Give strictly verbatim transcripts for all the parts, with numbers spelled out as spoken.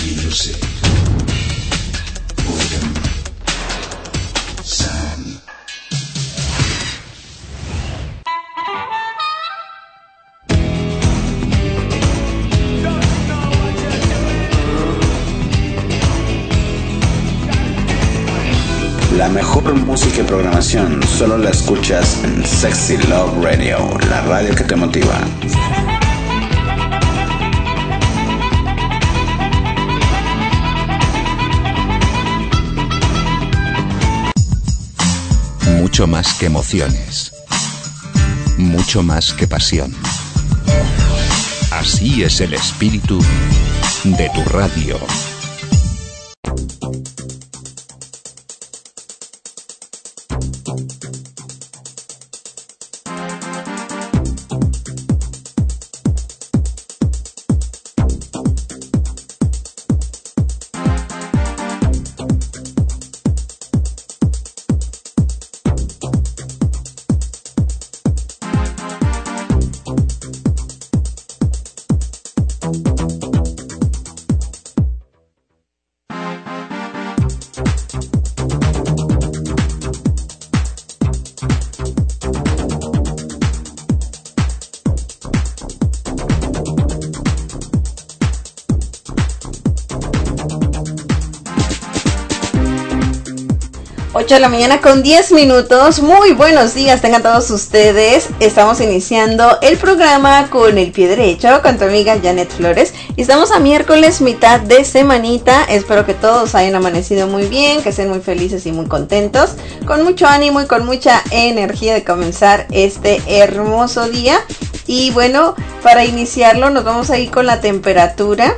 music, boredom, sound. La mejor música y programación solo la escuchas en Sexy Love Radio, la radio que te motiva. Mucho más que emociones, mucho más que pasión. Así es el espíritu de tu radio. ocho de la mañana con diez minutos. Muy buenos días, tengan todos ustedes. Estamos iniciando el programa con el pie derecho, con tu amiga Janet Flores. Y estamos a miércoles, mitad de semanita. Espero que todos hayan amanecido muy bien, que estén muy felices y muy contentos, con mucho ánimo y con mucha energía de comenzar este hermoso día. Y bueno, para iniciarlo nos vamos a ir con la temperatura.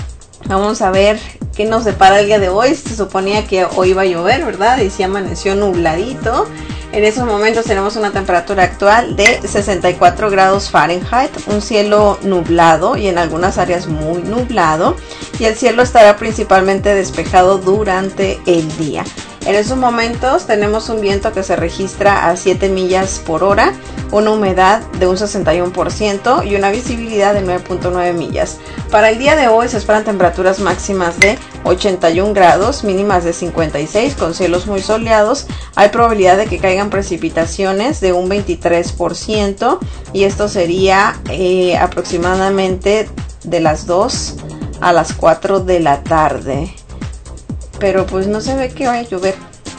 Vamos a ver qué nos depara el día de hoy. Se suponía que hoy iba a llover, ¿verdad? Y sí amaneció nubladito. En estos momentos tenemos una temperatura actual de sesenta y cuatro grados Fahrenheit, un cielo nublado y en algunas áreas muy nublado. Y el cielo estará principalmente despejado durante el día. En estos momentos tenemos un viento que se registra a siete millas por hora, una humedad de un sesenta y uno por ciento y una visibilidad de nueve punto nueve millas. Para el día de hoy se esperan temperaturas máximas de ochenta y un grados, mínimas de cincuenta y seis, con cielos muy soleados. Hay probabilidad de que caigan precipitaciones de un veintitrés por ciento y esto sería eh, aproximadamente de las dos a las cuatro de la tarde. Pero pues no se ve que vaya a llover,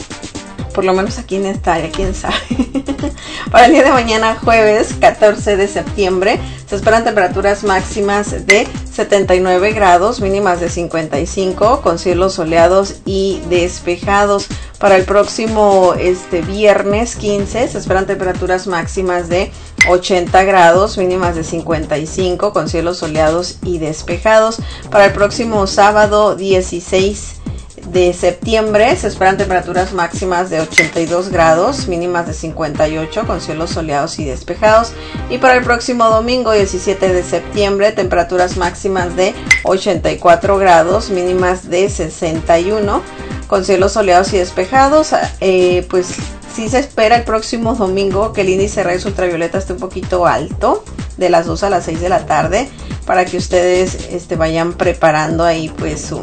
por lo menos aquí en esta área, quién sabe. Para el día de mañana, jueves catorce de septiembre, se esperan temperaturas máximas de setenta y nueve grados, mínimas de cincuenta y cinco, con cielos soleados y despejados. Para el próximo este viernes quince, se esperan temperaturas máximas de ochenta grados, mínimas de cincuenta y cinco, con cielos soleados y despejados. Para el próximo sábado dieciséis de septiembre se esperan temperaturas máximas de ochenta y dos grados, mínimas de cincuenta y ocho, con cielos soleados y despejados. Y para el próximo domingo diecisiete de septiembre, temperaturas máximas de ochenta y cuatro grados, mínimas de sesenta y uno, con cielos soleados y despejados. Eh, pues sí se espera el próximo domingo que el índice de rayos ultravioleta esté un poquito alto, de las dos a las seis de la tarde, para que ustedes este, vayan preparando ahí pues su...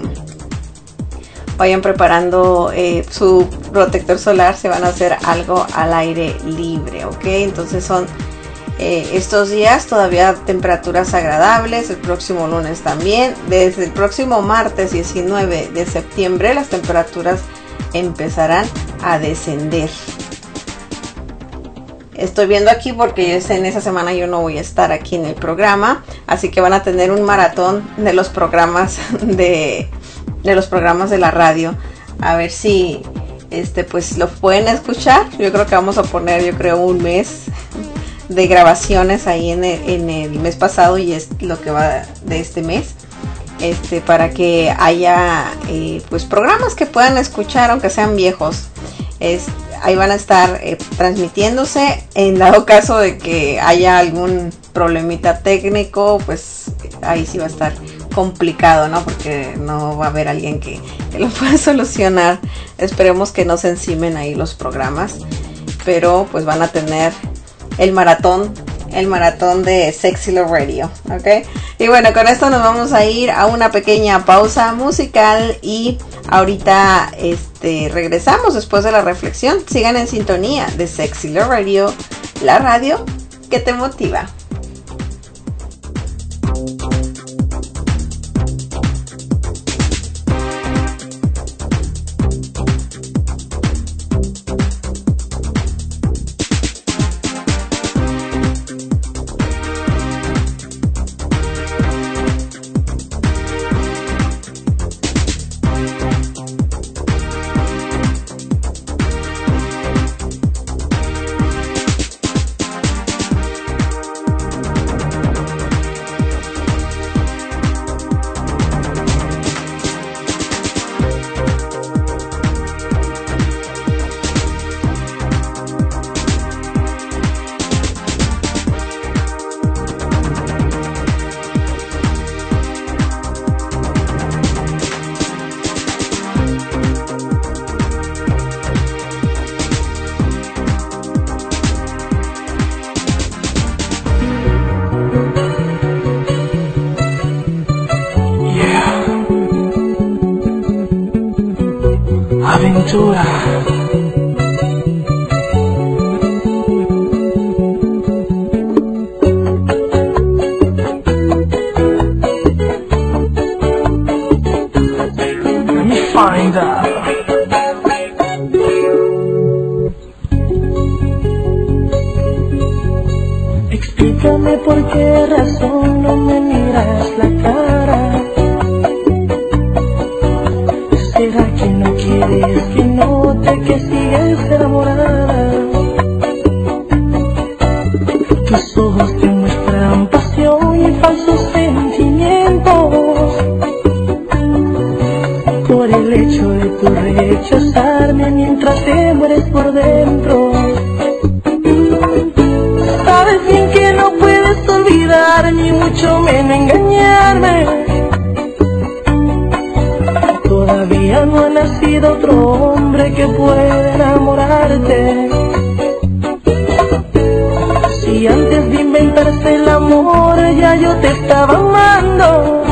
vayan preparando eh, su protector solar. Se van a hacer algo al aire libre, ¿ok? Entonces son eh, estos días todavía temperaturas agradables, el próximo lunes también. Desde el próximo martes diecinueve de septiembre las temperaturas empezarán a descender. Estoy viendo aquí porque en esa semana yo no voy a estar aquí en el programa, así que van a tener un maratón de los programas de... de los programas de la radio, a ver si este pues lo pueden escuchar. Yo creo que vamos a poner yo creo un mes de grabaciones ahí en el, en el mes pasado y es lo que va de este mes, este para que haya eh, pues programas que puedan escuchar aunque sean viejos. Es, ahí van a estar eh, transmitiéndose. En dado caso de que haya algún problemita técnico, pues ahí sí va a estar complicado, ¿no? Porque no va a haber alguien que, que lo pueda solucionar. Esperemos que no se encimen ahí los programas, pero pues van a tener el maratón el maratón de Sexy Love Radio, ¿ok? Y bueno, con esto nos vamos a ir a una pequeña pausa musical y ahorita este, regresamos después de la reflexión. Sigan en sintonía de Sexy Love Radio, la radio que te motiva. Aventura. Let me find out. Explícame por qué razón no me miras la cara. ¿Será que no quieres que note que sigues enamorada? Tus ojos te muestran pasión y falsos sentimientos. Por el hecho de tu rechazarme mientras te mueres por dentro. Sabes bien que no puedes olvidar ni mucho menos engañarme. Todavía no ha nacido otro hombre que pueda enamorarte. Si antes de inventarse el amor ya yo te estaba amando.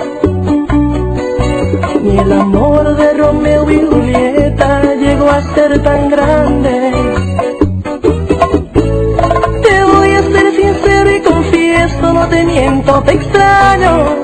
Ni el amor de Romeo y Julieta llegó a ser tan grande. Te voy a ser sincero y confieso, no te miento, te extraño.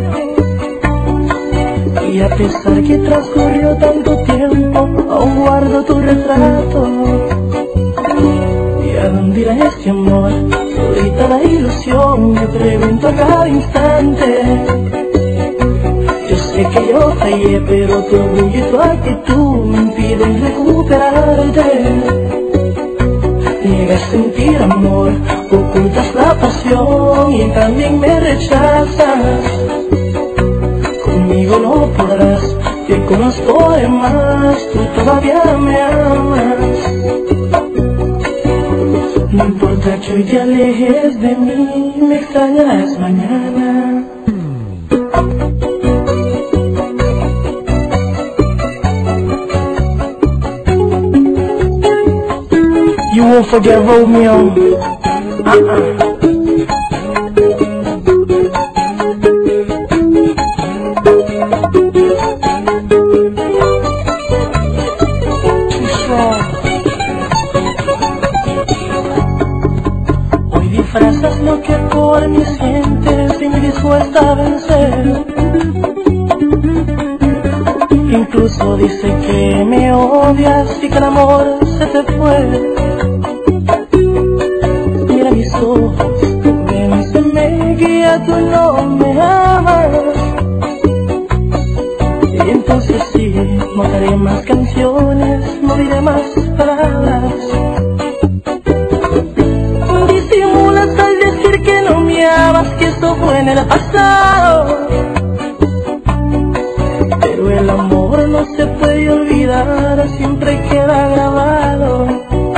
Y a pesar que transcurrió tanto tiempo, aún guardo tu retrato. ¿Y a dónde irá este amor? Ahorita la ilusión me pregunto a cada instante. Yo sé que yo fallé, pero tu orgullo y tu actitud me impiden recuperarte. Niegas sentir amor, ocultas la pasión y también me rechazas. Conmigo no podrás, te conozco de más, tú todavía me amas. No importa que hoy te alejes de mí, me extrañarás mañana. You won't forget Romeo. Uh-uh. Disfrazas lo que por mí sientes y me dispuesta a vencer. Incluso dice que me odias y que el amor se te fue. Mira mis ojos, convénceme que ya tú no me amas. Y entonces sí, no haré más canciones, no diré más palabras. Que eso fue en el pasado, pero el amor no se puede olvidar, siempre queda grabado.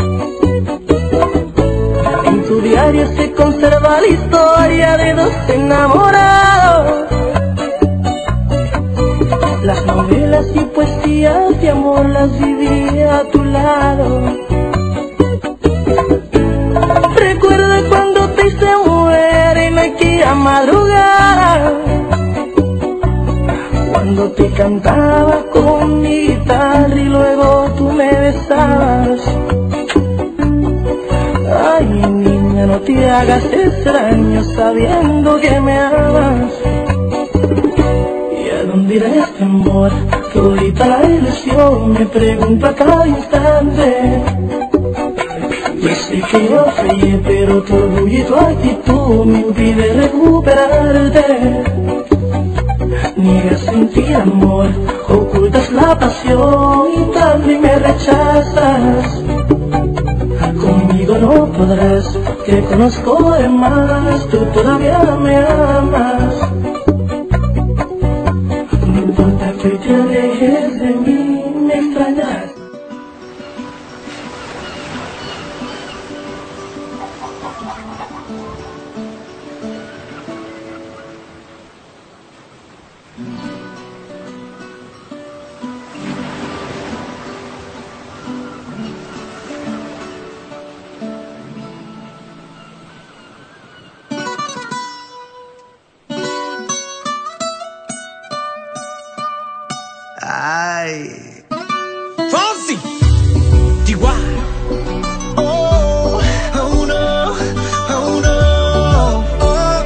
En tu diario se conserva la historia de dos enamorados. Las novelas y poesías de amor las viví a tu lado. Recuerda cuando te cuando te cantaba con mi guitarra y luego tú me besabas. Ay, niña, no te hagas extraño sabiendo que me amas. ¿Y a dónde irá este amor? Todita la ilusión me pregunto a cada instante. Yo sé que yo fallé, pero tu orgullo y tu actitud me impide recuperarte. Niegas sentir amor, ocultas la pasión y también me rechazas. Conmigo no podrás, te conozco de más, tú todavía me amas. No importa que te alejes de mí, me extrañas. Ay, Fonsi, Chihuahua. Oh, oh no, oh no, oh.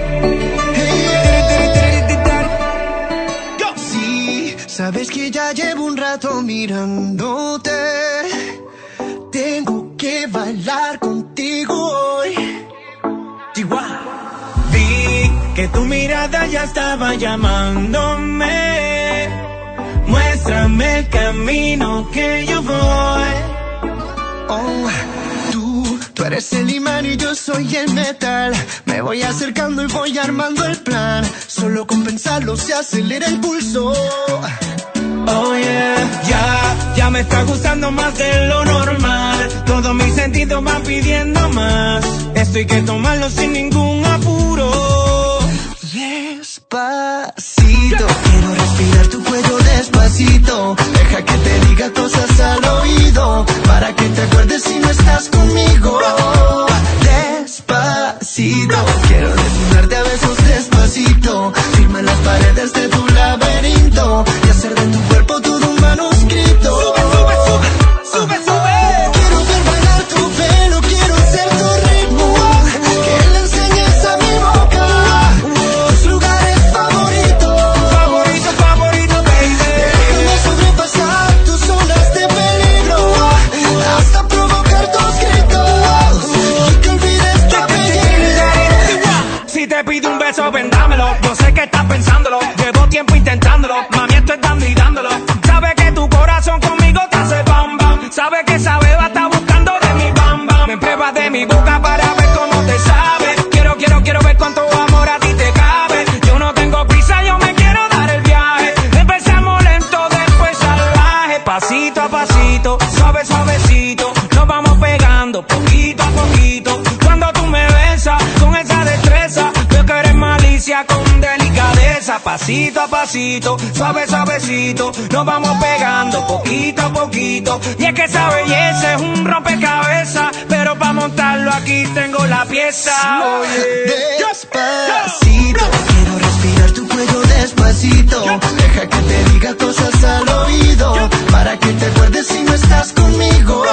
Hey, go. Sí, sabes que ya llevo un rato mirándote. Tengo que bailar contigo hoy. Chihuahua. Vi que tu mirada ya estaba llamándome. Muéstrame el camino que yo voy. Oh, tú, tú eres el imán y yo soy el metal. Me voy acercando y voy armando el plan. Solo con pensarlo se acelera el pulso. Oh yeah, ya, ya me está gustando más de lo normal. Todos mis sentidos van pidiendo más. Esto hay que tomarlo sin ningún apuro. Despacito, quiero respirar tu cuello despacito. Deja que te diga cosas al oído, para que te acuerdes si no estás conmigo. Despacito, quiero desnudarte a besos despacito. Firma en las paredes de tu laberinto y hacer de tu cuerpo todo un manuscrito. Sube, sube, sube, sube, sube. Quiero ver bailar tu pelo, quiero ser tu ritmo. Que le enseñes a mi boca tus lugares favoritos. Favorito, favorito, baby. Déjame sobrepasar tus zonas de peligro hasta provocar tus gritos y que olvides tu apellido. Si te pido un beso, ven dámelo. Yo sé que estás pensándolo, llevo tiempo intentándolo. Mami, estoy dando y dándolo. Sabe que tu corazón conmigo te hace bam bam. Sabe que esa beba está buscando de mi bam bam. Me pruebas de mi boca para ver cómo te sabe. Quiero, quiero, quiero ver cuánto amor a ti te cabe. Yo no tengo prisa, yo me quiero dar el viaje. Empezamos lento, después salvaje. Pasito a pasito, suave, suavecito. Nos vamos pegando poquito a poquito. Cuando tú me besas con esa destreza, veo que eres malicia con delicadeza. Pasito a pasito, suave, suavecito. Nos vamos pegando poquito a poquito. Y es que esa belleza es un rompecabezas, pero para montarlo aquí tengo la pieza. Oye, despacito, quiero respirar tu cuello despacito. Deja que te diga cosas al oído, para que te acuerdes si no estás conmigo.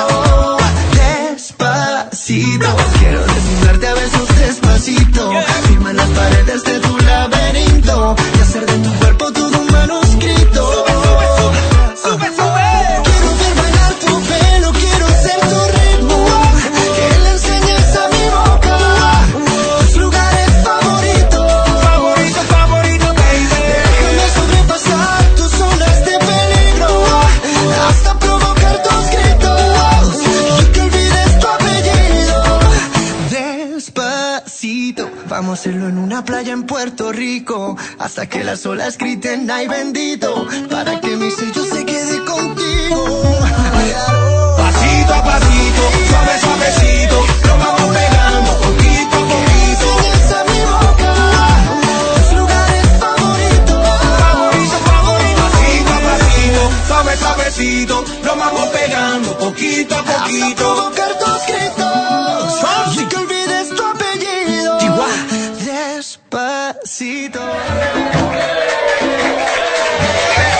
Despacito, quiero desnudarte a besos despacito. Firma en las paredes de tu laberinto y hacer de tu cuerpo todo un manuscrito. Sube, sube, sube. Quiero ver bailar tu pelo, quiero ser tu ritmo. Que le enseñes a mi boca tus lugares favoritos. Favorito, favorito, baby. Déjame sobrepasar tus zonas de peligro hasta provocar tus gritos y que olvides tu apellido. Despacito, vamos a hacerlo en una playa en Puerto Rico, hasta que las olas griten ay bendito, para que mi sello se quede contigo. Pasito a pasito, suave, suavecito, lo vamos pegando poquito a poquito. Enseñas a mi boca tus lugares favoritos. Favorito, favorito. Pasito a pasito, suave, suavecito, lo vamos pegando poquito a poquito. Hasta provocar tus gritos y que olvides tu apellido. Chihuahua. Despacito.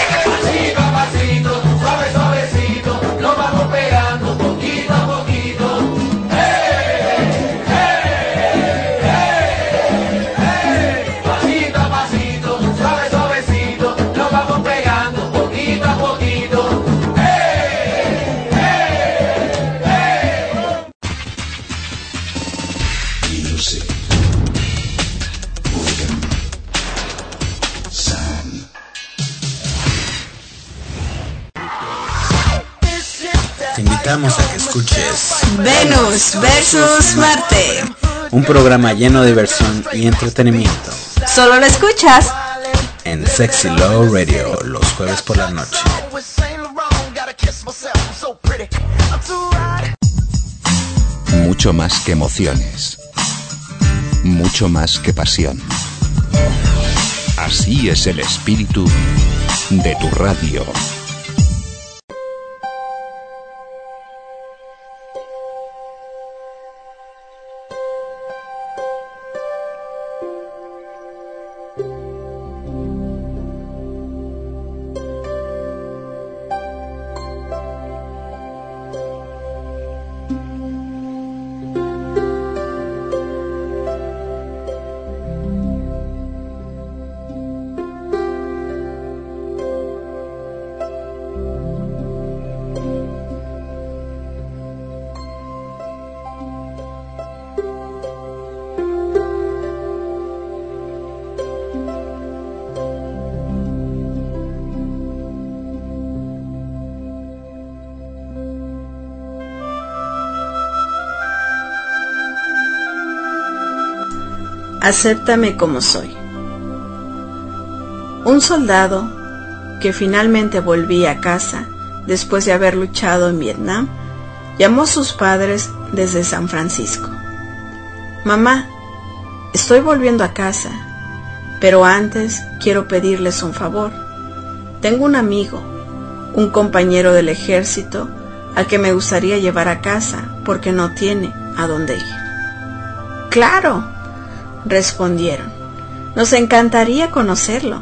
invitamos a que escuches Venus versus Marte. Un programa lleno de diversión y entretenimiento. Solo lo escuchas en Sexy Love Radio los jueves por la noche. Mucho más que emociones. Mucho más que pasión. Así es el espíritu de tu radio. Acéptame como soy. Un soldado que finalmente volvía a casa después de haber luchado en Vietnam, llamó a sus padres desde San Francisco. Mamá, estoy volviendo a casa, pero antes quiero pedirles un favor. Tengo un amigo, un compañero del ejército, al que me gustaría llevar a casa porque no tiene a dónde ir. ¡Claro!, respondieron. Nos encantaría conocerlo.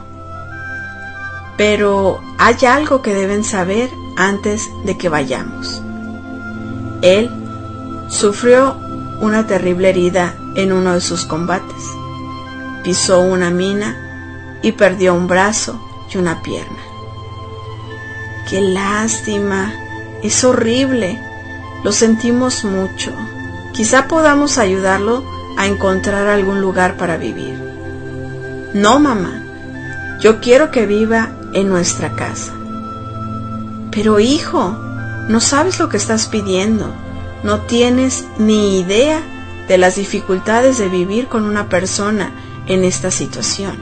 Pero hay algo que deben saber antes de que vayamos. Él sufrió una terrible herida en uno de sus combates. Pisó una mina y perdió un brazo y una pierna. ¡Qué lástima! Es horrible. Lo sentimos mucho. Quizá podamos ayudarlo a encontrar algún lugar para vivir. No, mamá. Yo quiero que viva en nuestra casa. Pero hijo, no sabes lo que estás pidiendo. No tienes ni idea de las dificultades de vivir con una persona en esta situación.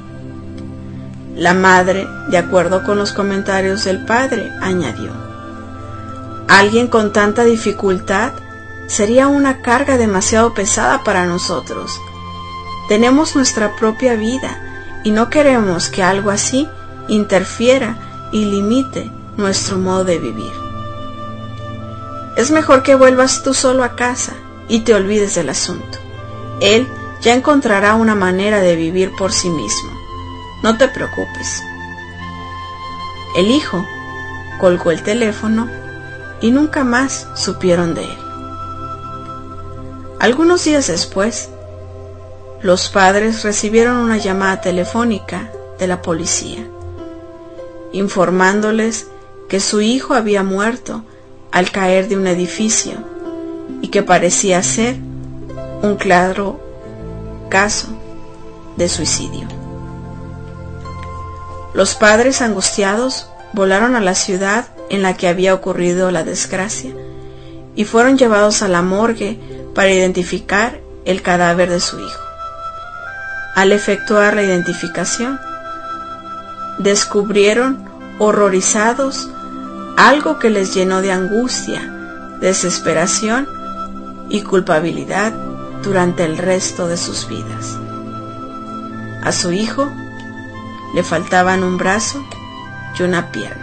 La madre, de acuerdo con los comentarios del padre, añadió: alguien con tanta dificultad sería una carga demasiado pesada para nosotros. Tenemos nuestra propia vida y no queremos que algo así interfiera y limite nuestro modo de vivir. Es mejor que vuelvas tú solo a casa y te olvides del asunto. Él ya encontrará una manera de vivir por sí mismo. No te preocupes. El hijo colgó el teléfono y nunca más supieron de él. Algunos días después, los padres recibieron una llamada telefónica de la policía, informándoles que su hijo había muerto al caer de un edificio y que parecía ser un claro caso de suicidio. Los padres, angustiados, volaron a la ciudad en la que había ocurrido la desgracia y fueron llevados a la morgue para identificar el cadáver de su hijo. Al efectuar la identificación, descubrieron, horrorizados, algo que les llenó de angustia, desesperación y culpabilidad durante el resto de sus vidas. A su hijo le faltaban un brazo y una pierna.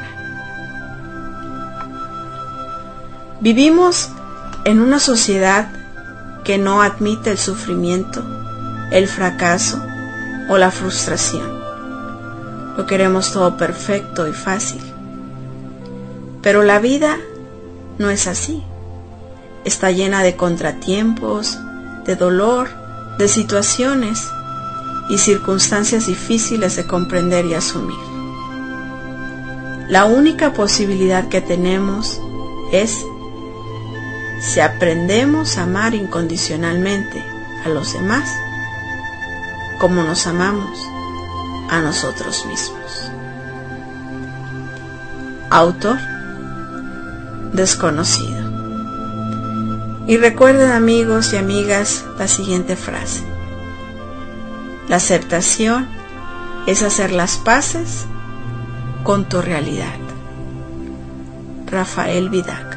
Vivimos en una sociedad que no admite el sufrimiento, el fracaso o la frustración. Lo queremos todo perfecto y fácil. Pero la vida no es así. Está llena de contratiempos, de dolor, de situaciones y circunstancias difíciles de comprender y asumir. La única posibilidad que tenemos es si aprendemos a amar incondicionalmente a los demás como nos amamos a nosotros mismos. Autor desconocido. Y recuerden, amigos y amigas, la siguiente frase: la aceptación es hacer las paces con tu realidad. Rafael Vidac.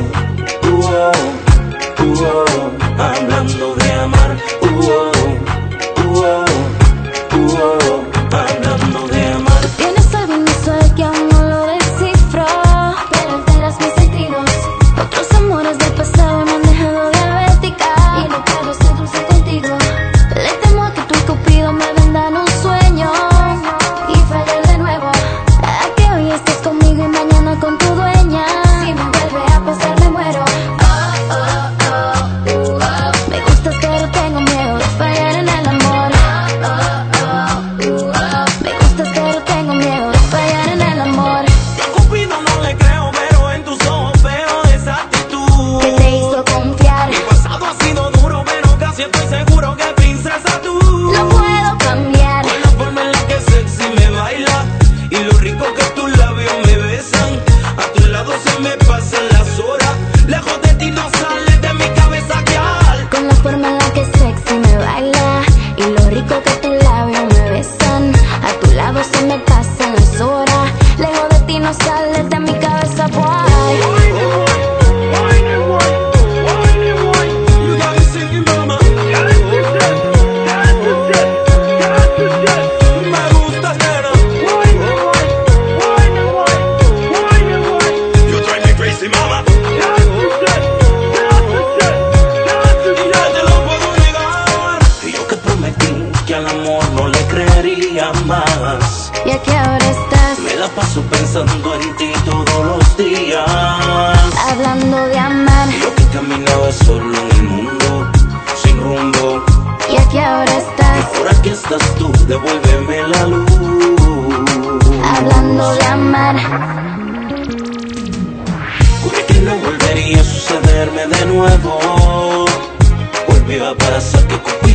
Hablando de amar, uh, oh,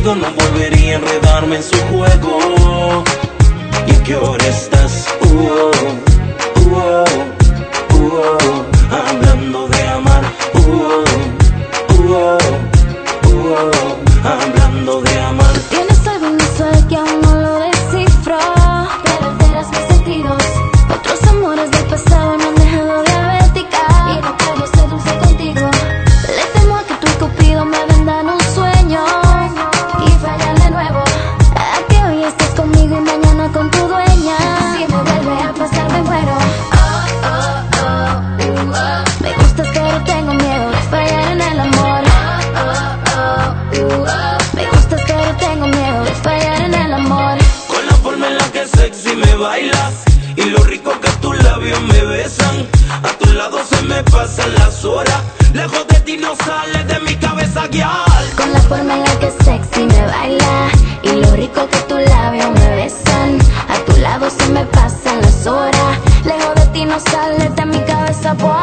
contigo no volvería a enredarme en su juego. ¿Y a qué hora estás? Uh, uh, uh, uh, hablando de amar. Uh, uh, uh, uh, hablando de amar. Tienes algo inusual que aún no lo descifro, pero alteras mis sentidos. Otros amores del pasado me han dejado diabética y no puedo ser dulce contigo. Le temo a que tú y Cupido me vendan un sueño y fallan de nuevo. A que hoy estés conmigo y mañana con tu dueña. Si me vuelve a pasar me muero. Oh, oh, oh, uh, oh. Me gustas pero tengo miedo de fallar en el amor. Oh, oh, oh, uh, oh. Me gustas pero tengo miedo de fallar en el amor. Con la forma en la que sexy me bailas y lo rico que tus labios me besan, a tu lado se me pasan las horas. Lejos de ti no sales de mi cabeza, guial. Con la forma en la que sexy me baila y lo rico que tus labios me besan, a tu lado se me pasan las horas. Lejos de ti no sales de mi cabeza, boy.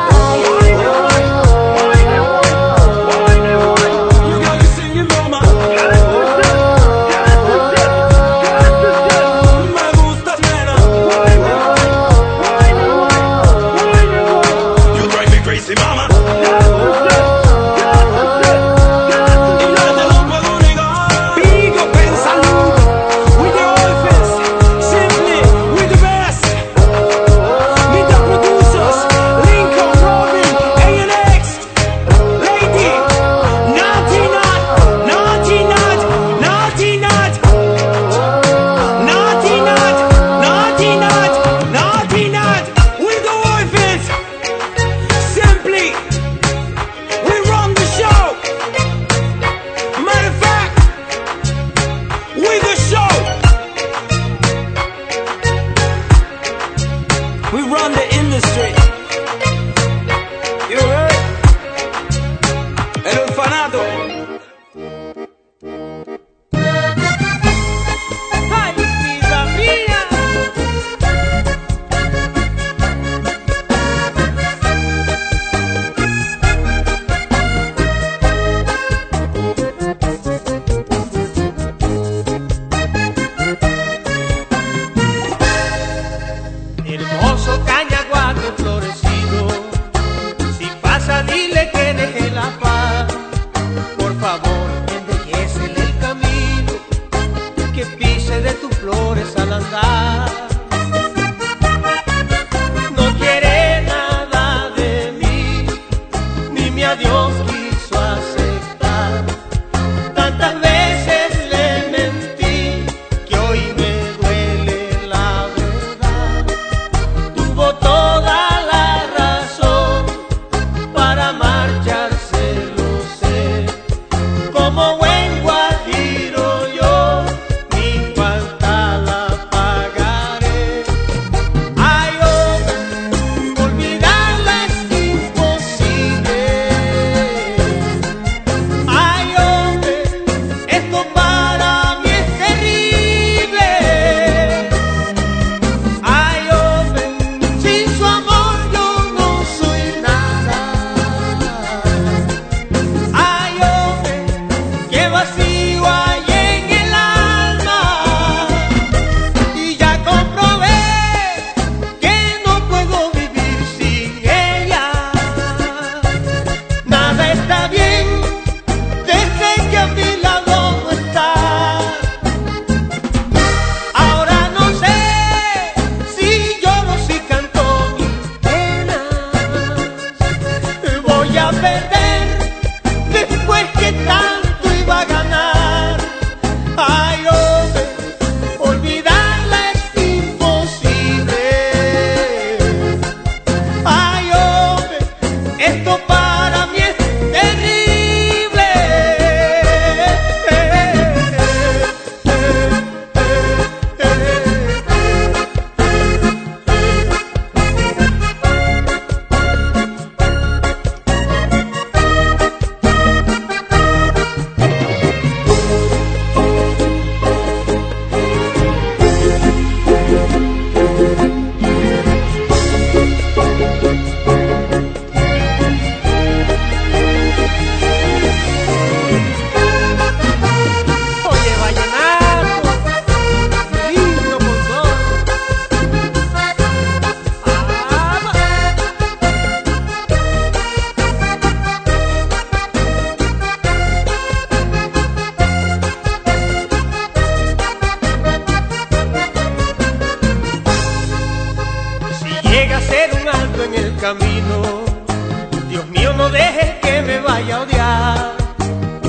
Olvidarla es imposible.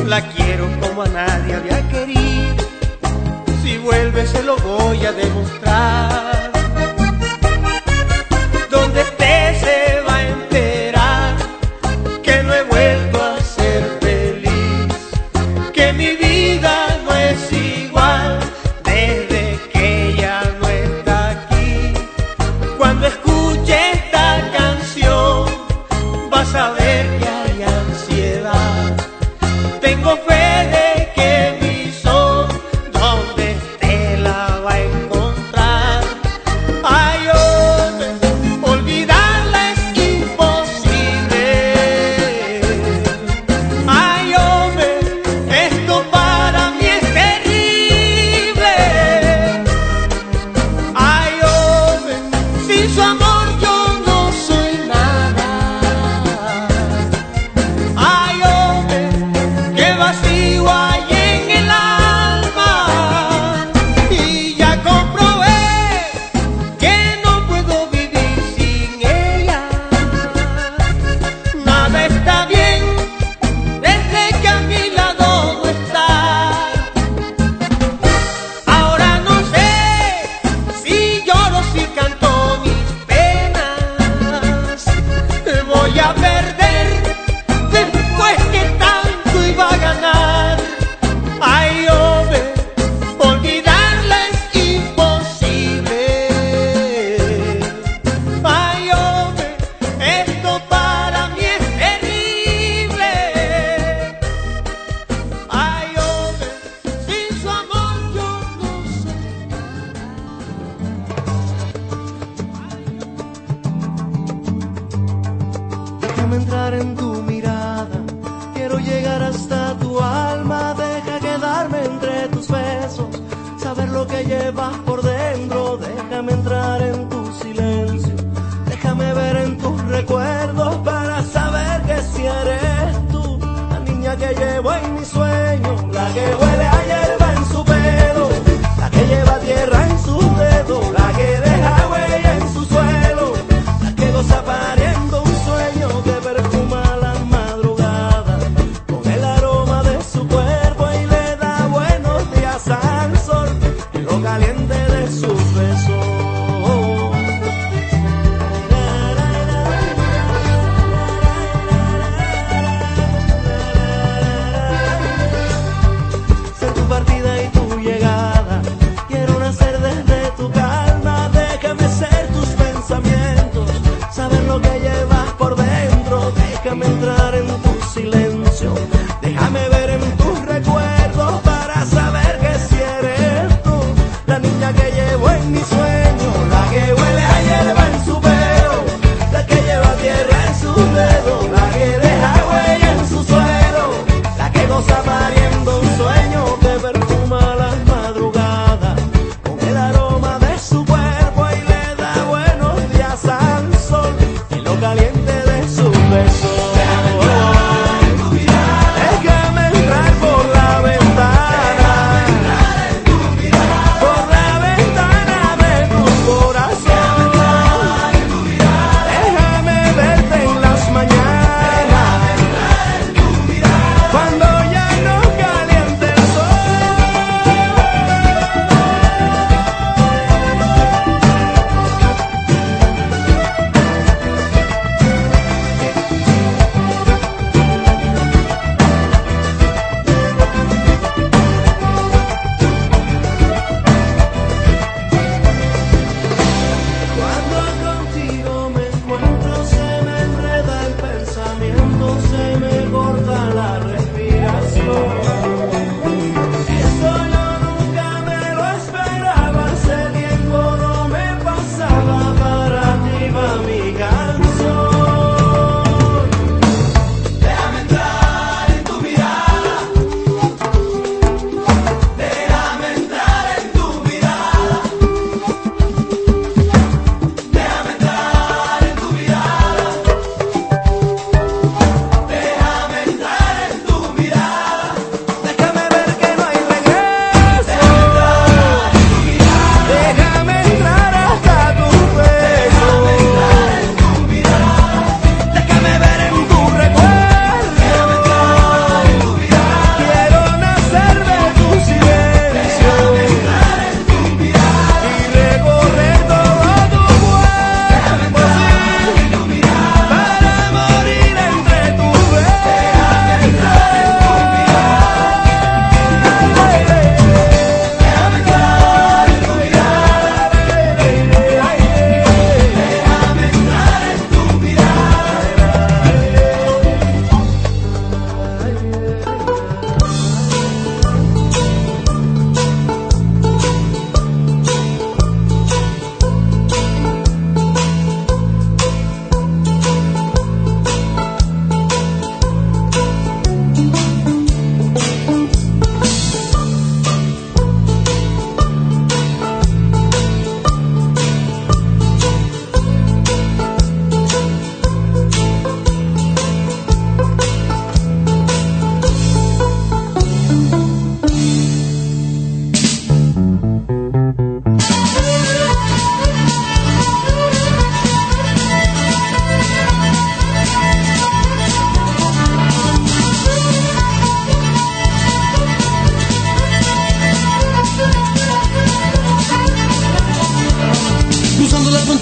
la quiero como a nadie había querido. Si vuelve se lo voy a demostrar. Donde esté se va a enterar que no he vuelto a ser feliz, que mi vida no es igual desde que ella no está aquí. Cuando escuche esta canción vas a ver que hay ansiedad. Tengo fe de que mi son donde esté la va a encontrar. Ay, hombre, olvidarla es imposible. Ay, hombre, esto para mí es terrible. Ay, hombre, sin su amor yo no soy nada. Ay, hombre, qué vacío hay en el alma. Y ya comprobé que no puedo vivir sin ella. Nada está bien desde que a mi lado no está. Ahora no sé si lloro, si canto mis penas. Voy a perder después que tanto iba a ganar. Ay, hombre, olvidarla es imposible. Ay, hombre, esto para mí es terrible. Ay, hombre, sin su amor yo no sé. Déjame entrar en tu mirada, quiero llegar hasta tu alma. Deja quedarme entre tus besos, saber lo que llevas por dentro. Déjame entrar en tu silencio, déjame ver en tus recuerdos para saber que si eres tú, la niña que llevo en mi sueño, la que huele a hierba en su pelo, la que lleva tierra en sus dedos, la que deja huella en su suelo, la que goza pariendo un sueño que perfuma la madrugada con el aroma de su cuerpo y le da buenos días al sol en lo caliente de sus besos.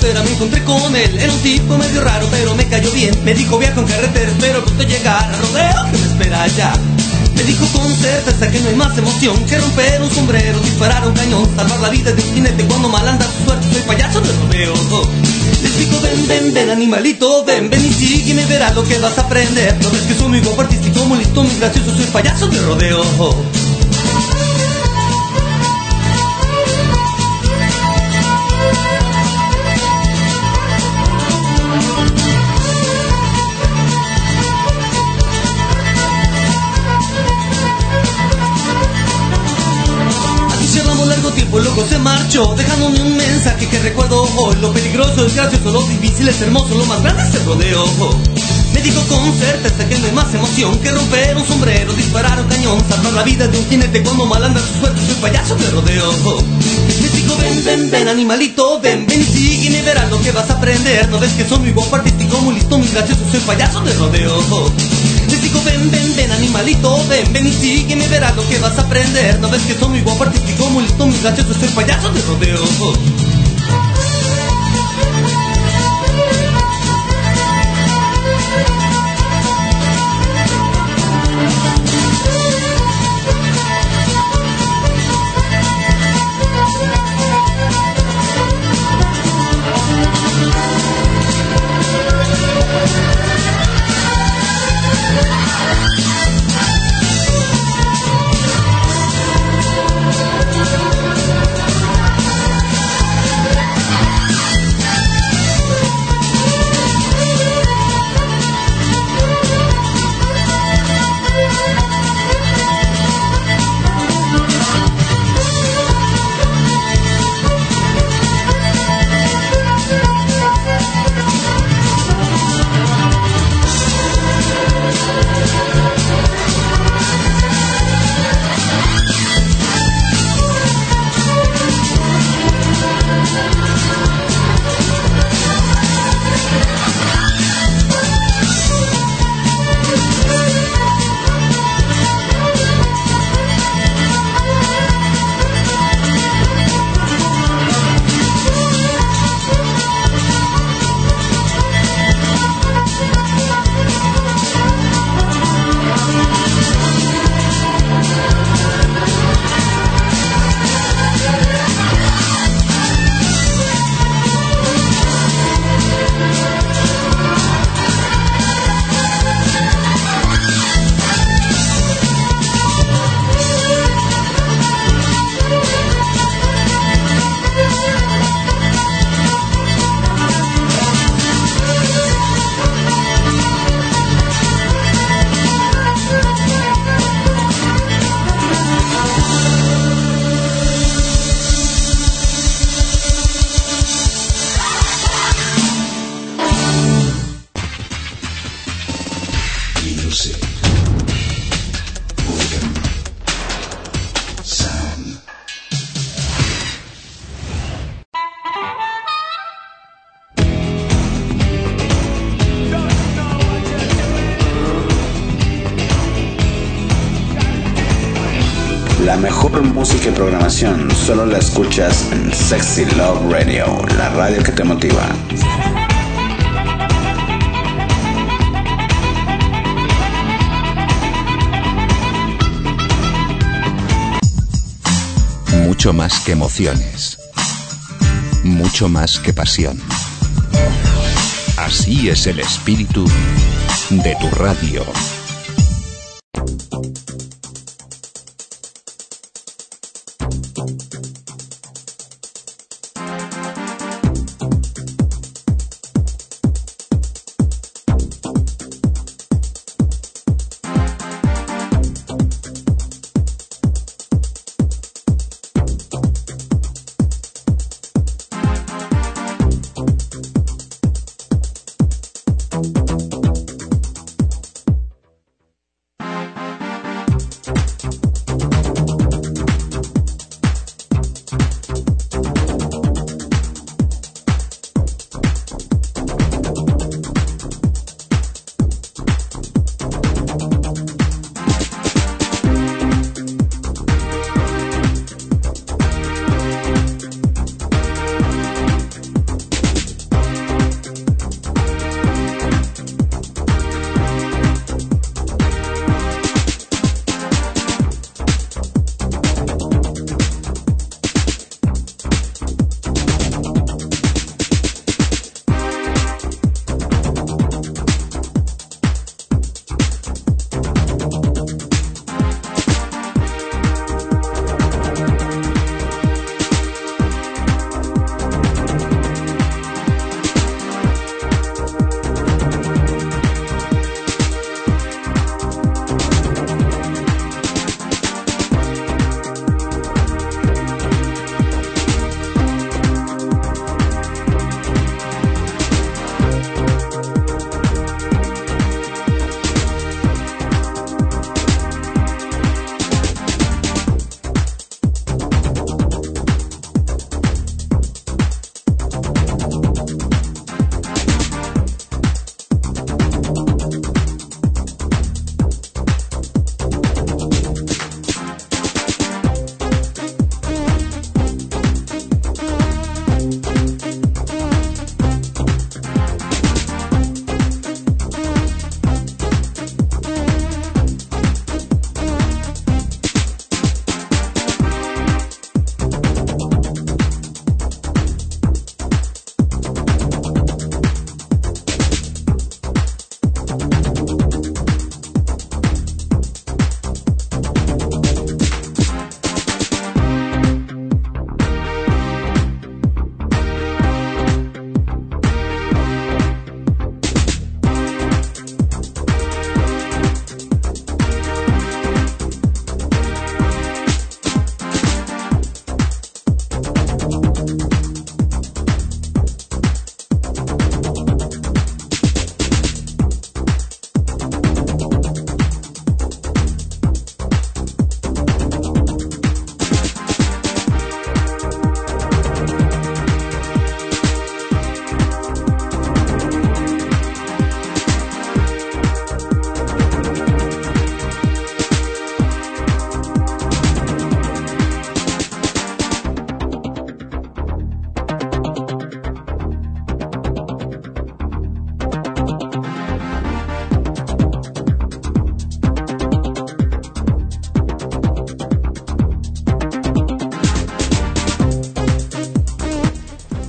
carretera me encontré con él. Era un tipo medio raro pero me cayó bien. Me dijo viajo en carretera, espero pronto llegar al rodeo que me espera allá. Me dijo con certeza que no hay más emoción que romper un sombrero, disparar un cañón, salvar la vida de un jinete cuando mal anda su suerte. Soy payaso de rodeo. Les digo ven, ven, ven animalito, ven, ven y sígueme, verás lo que vas a aprender. No ves que soy muy guapo, artístico, muy listo, muy gracioso, soy payaso de rodeo. Tiempo loco se marchó, dejándome un mensaje que recuerdo hoy. Lo peligroso es gracioso, lo difícil es hermoso, lo más grande es el rodeo. Me dijo con certeza que no hay más emoción que romper un sombrero, disparar un cañón, salvar la vida de un jinete cuando mal anda su suerte. Soy payaso de rodeo. Me dijo ven, ven, ven animalito, ven, ven y sígueme, verás lo que vas a aprender. No ves que soy muy guapo, artístico, muy listo, muy gracioso, soy payaso de rodeo. Les digo ven, ven, ven animalito, ven, ven y sígueme, verás lo que vas a aprender. No ves que soy muy guapo, artístico, muy listo, muy gracioso, soy payaso de rodeo. La mejor música y programación solo la escuchas en Sexy Love Radio, la radio que te motiva. Mucho más que emociones. Mucho más que pasión. Así es el espíritu de tu radio.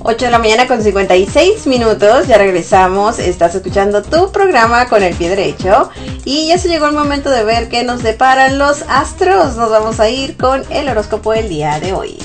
ocho de la mañana con cincuenta y seis minutos, ya regresamos, estás escuchando tu programa con el pie derecho y ya se llegó el momento de ver qué nos deparan los astros. Nos vamos a ir con el horóscopo del día de hoy.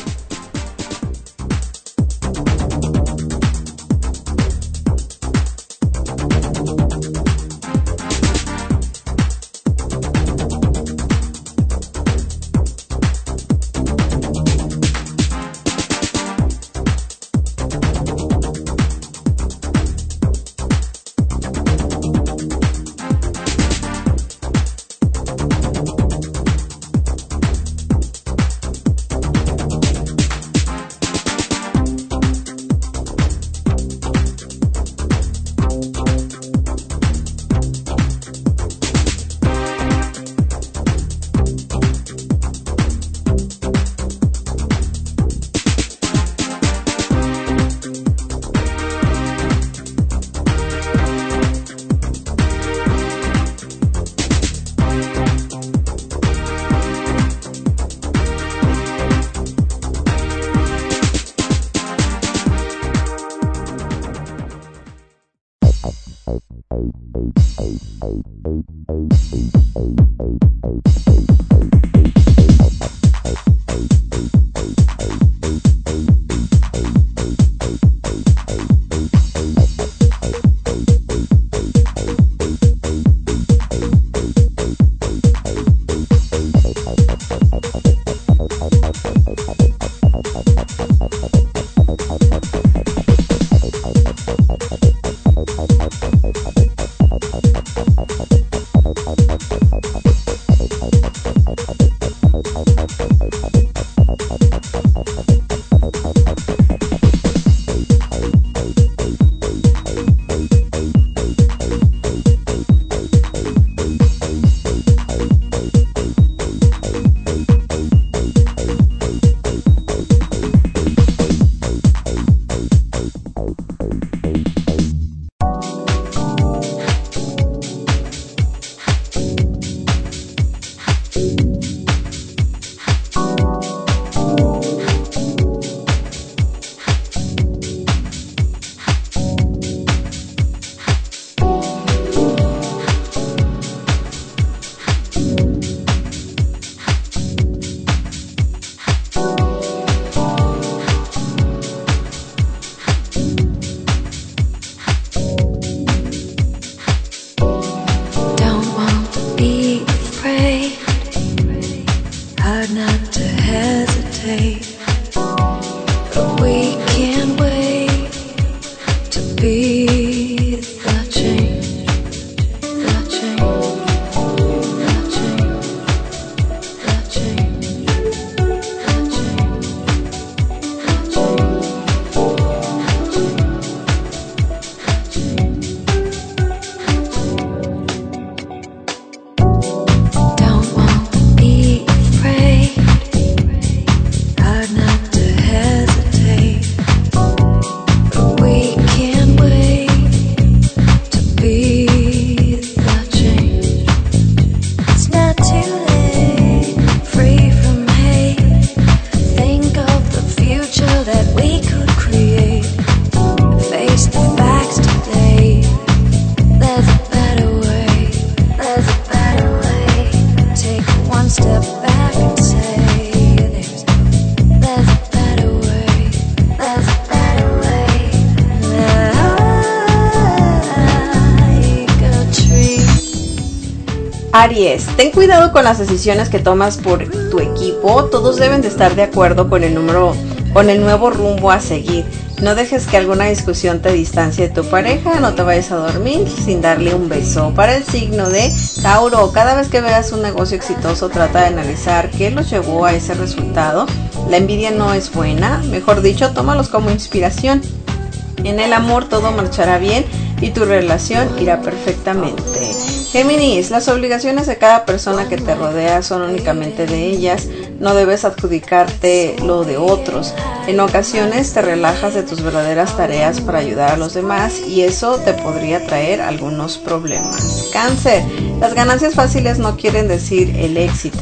Aries, ten cuidado con las decisiones que tomas por tu equipo. Todos deben de estar de acuerdo con el número, con el nuevo rumbo a seguir. No dejes que alguna discusión te distancie de tu pareja. No te vayas a dormir sin darle un beso. Para el signo de Tauro, cada vez que veas un negocio exitoso, trata de analizar qué los llevó a ese resultado. La envidia no es buena, mejor dicho, tómalos como inspiración. En el amor todo marchará bien y tu relación irá perfectamente. Géminis, las obligaciones de cada persona que te rodea son únicamente de ellas. No debes adjudicarte lo de otros. En ocasiones te relajas de tus verdaderas tareas para ayudar a los demás y eso te podría traer algunos problemas. Cáncer, las ganancias fáciles no quieren decir el éxito.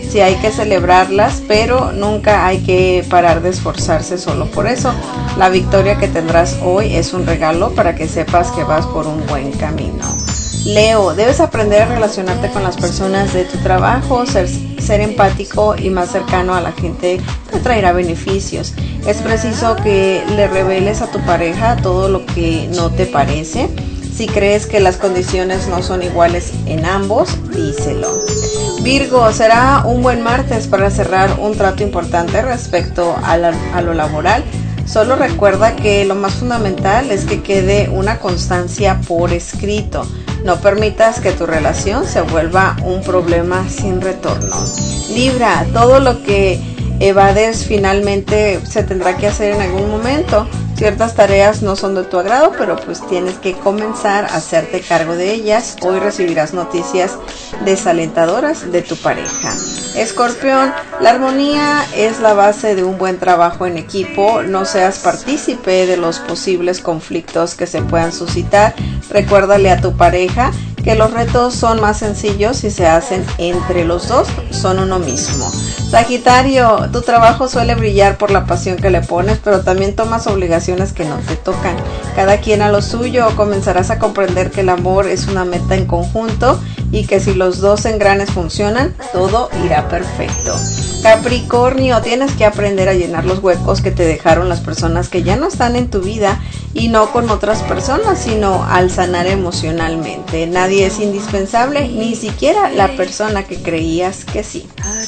Sí, hay que celebrarlas, pero nunca hay que parar de esforzarse solo por eso. La victoria que tendrás hoy es un regalo para que sepas que vas por un buen camino. Leo, debes aprender a relacionarte con las personas de tu trabajo. Ser, ser empático y más cercano a la gente te traerá beneficios. Es preciso que le reveles a tu pareja todo lo que no te parece. Si crees que las condiciones no son iguales en ambos, díselo. Virgo, será un buen martes para cerrar un trato importante respecto a, la, a lo laboral. Solo recuerda que lo más fundamental es que quede una constancia por escrito. No permitas que tu relación se vuelva un problema sin retorno. Libra, todo lo que evades finalmente se tendrá que hacer en algún momento. Ciertas tareas no son de tu agrado, pero pues tienes que comenzar a hacerte cargo de ellas. Hoy recibirás noticias desalentadoras de tu pareja. Escorpión, la armonía es la base de un buen trabajo en equipo. No seas partícipe de los posibles conflictos que se puedan suscitar. Recuérdale a tu pareja que los retos son más sencillos si se hacen entre los dos, son uno mismo. Sagitario, tu trabajo suele brillar por la pasión que le pones, pero también tomas obligaciones que no te tocan. Cada quien a lo suyo. Comenzarás a comprender que el amor es una meta en conjunto y que si los dos engranes funcionan, todo irá perfecto. Capricornio, tienes que aprender a llenar los huecos que te dejaron las personas que ya no están en tu vida, y no con otras personas, sino al sanar emocionalmente. Nadie es indispensable, ni siquiera la persona que creías que sí.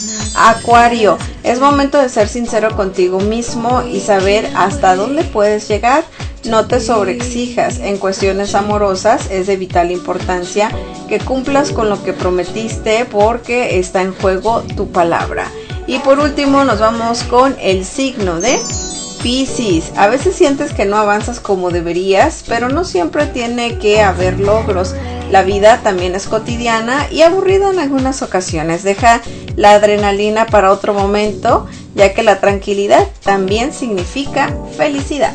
Acuario, es momento de ser sincero contigo mismo y saber hasta dónde puedes llegar. No te sobreexijas. En cuestiones amorosas es de vital importancia que cumplas con lo que prometiste, porque está en juego tu palabra. Y por último nos vamos con el signo de Piscis. A veces sientes que no avanzas como deberías, pero no siempre tiene que haber logros. La vida también es cotidiana y aburrida en algunas ocasiones. Deja la adrenalina para otro momento, ya que la tranquilidad también significa felicidad.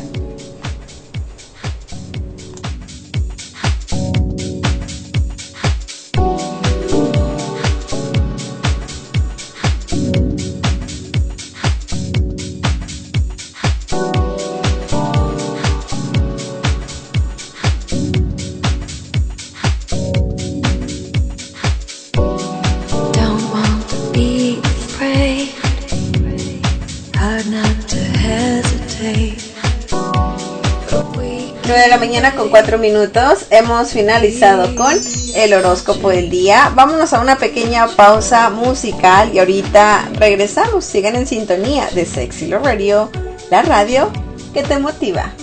nueve de la mañana con cuatro minutos. Hemos finalizado con el horóscopo del día. Vámonos a una pequeña pausa musical y ahorita regresamos. Sigan en sintonía de Sexy Love Radio, la radio que te motiva.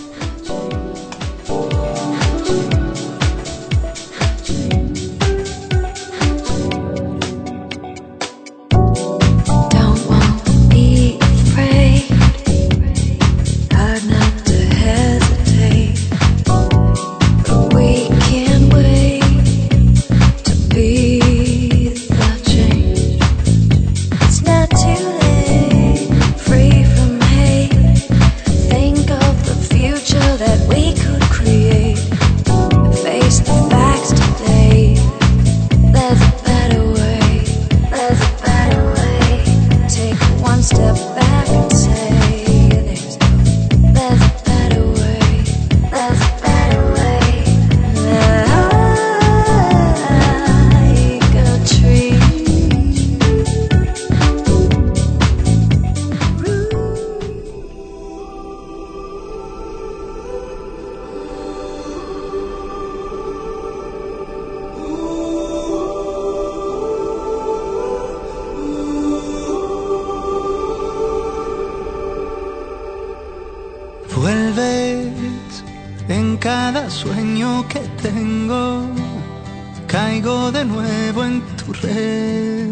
Sueño que tengo, caigo de nuevo en tu red.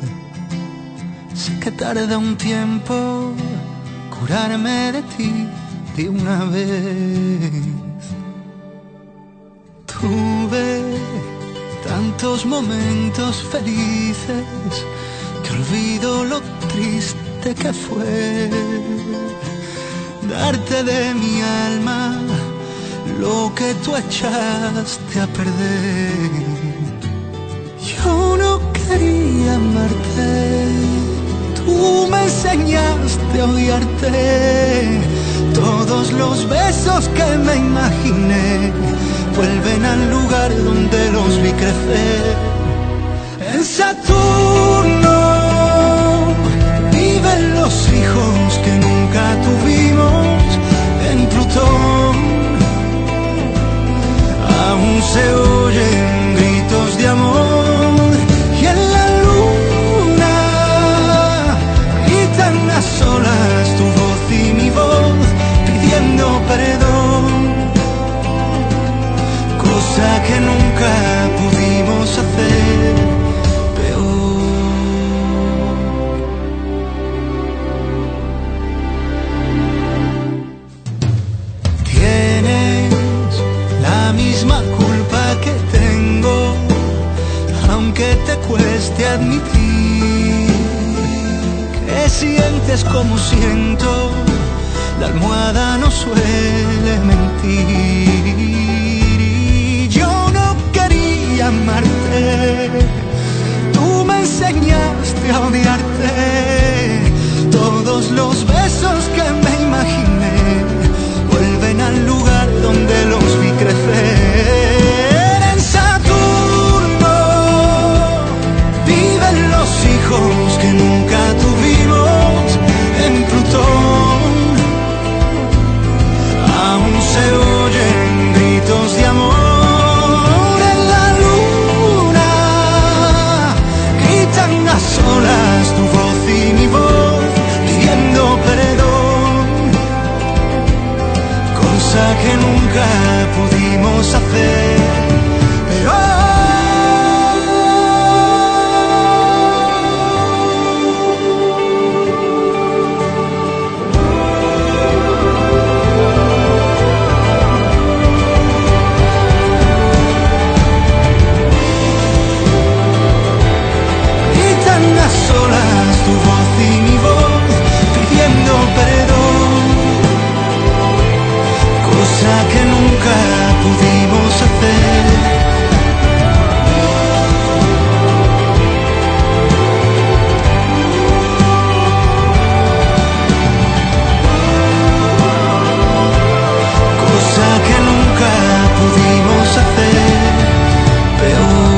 Sé que tarda un tiempo curarme de ti de una vez. Tuve tantos momentos felices que olvido lo triste que fue darte de mi alma lo que tú echaste a perder. Yo no quería amarte, tú me enseñaste a odiarte. Todos los besos que me imaginé vuelven al lugar donde los vi crecer. En Saturno viven los hijos que nunca tuvimos. En Plutón aún se oyen gritos de amor. Y en la luna gritan a solas tu voz y mi voz pidiendo perdón, cosa que nunca pudimos hacer peor. Tienes la misma culpa que tengo, aunque te cueste admitir que sientes como siento. La almohada no suele mentir. Y yo no quería amarte, tú me enseñaste a odiarte. Todos los besos que me imaginé vuelven al lugar donde los vi crecer. En Saturno viven los hijos que nunca tuvimos. En Plutón aún se oyen gritos de amor. En la luna gritan a solas tu voz y mi voz pidiendo perdón, cosa que nunca pudimos hacer. Pero solas tu voz y mi voz pidiendo perdón, cosa que nunca pudimos hacer. Cosa que nunca pudimos hacer peor.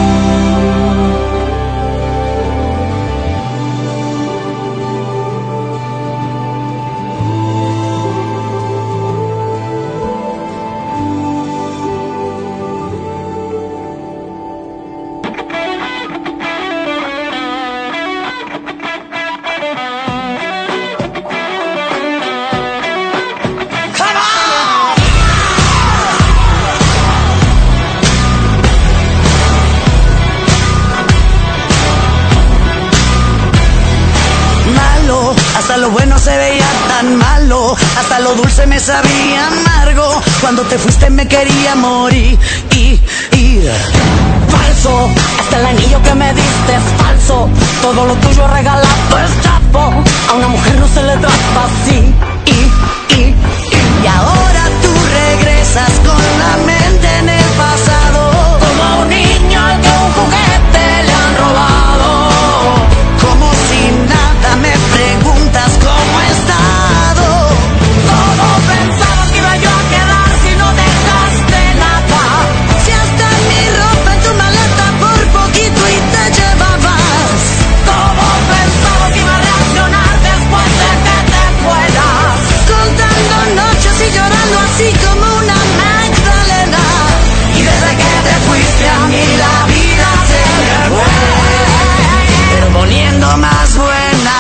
Hasta lo bueno se veía tan malo, hasta lo dulce me sabía amargo. Cuando te fuiste me quería morir y, y falso, hasta el anillo que me diste es falso. Todo lo tuyo regalado es chapo, a una mujer no se le trata así y, y, y, y ahora tú regresas con la mente en el pasado, como un niño al que un juguete le han robado. Como si nada me preguntas cómo he estado. ¿Cómo pensabas que iba yo a quedar si no dejaste nada? Si hasta mi ropa en tu maleta por poquito y te llevabas. ¿Cómo pensabas que iba a reaccionar después de que te fueras? Contando noches y llorando así como una Magdalena. Y desde que te fuiste a mí la vida se me fue, pero poniendo más buena.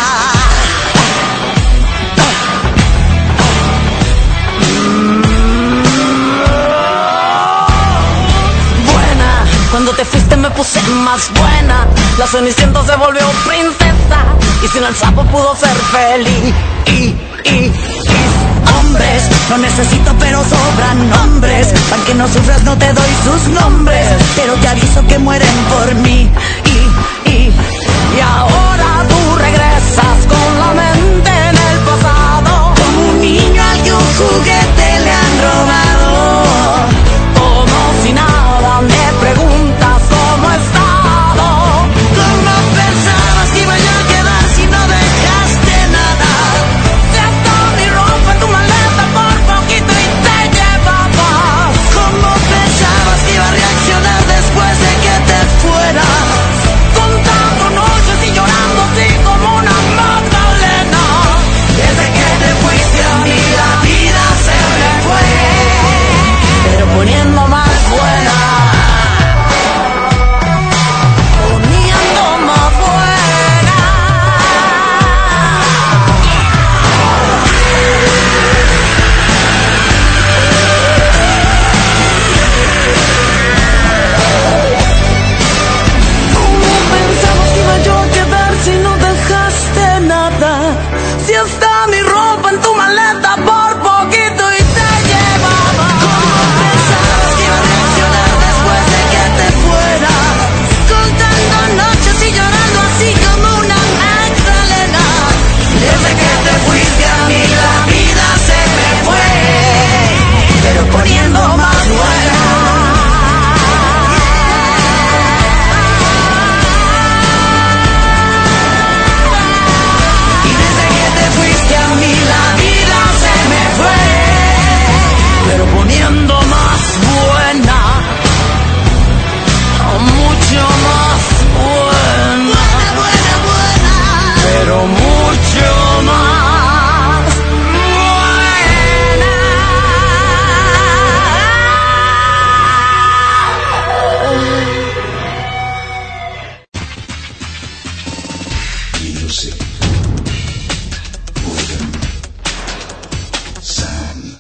Buena, cuando te fuiste me puse más buena. La Cenicienta se volvió princesa y sin el sapo pudo ser feliz. Y, y, y hombres no necesito pero sobran nombres. Para que no sufras no te doy sus nombres, pero te aviso que mueren por mí. Y, y, y ahora tú regresas con la mente en el pasado, como un niño al que un juguete le han robado. Como si nada me preguntas cómo he estado. Music. Urban Sound.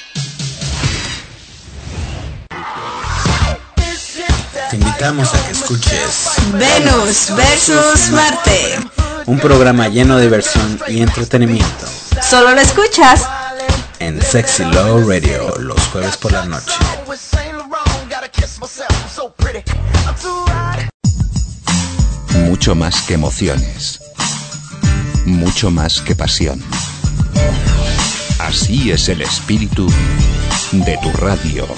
Te invitamos a que escuches Venus versus Marte. Un programa lleno de diversión y entretenimiento. Solo lo escuchas en Sexy Love Radio los jueves por la noche. Mucho más que emociones. Mucho más que pasión. Así es el espíritu de tu radio.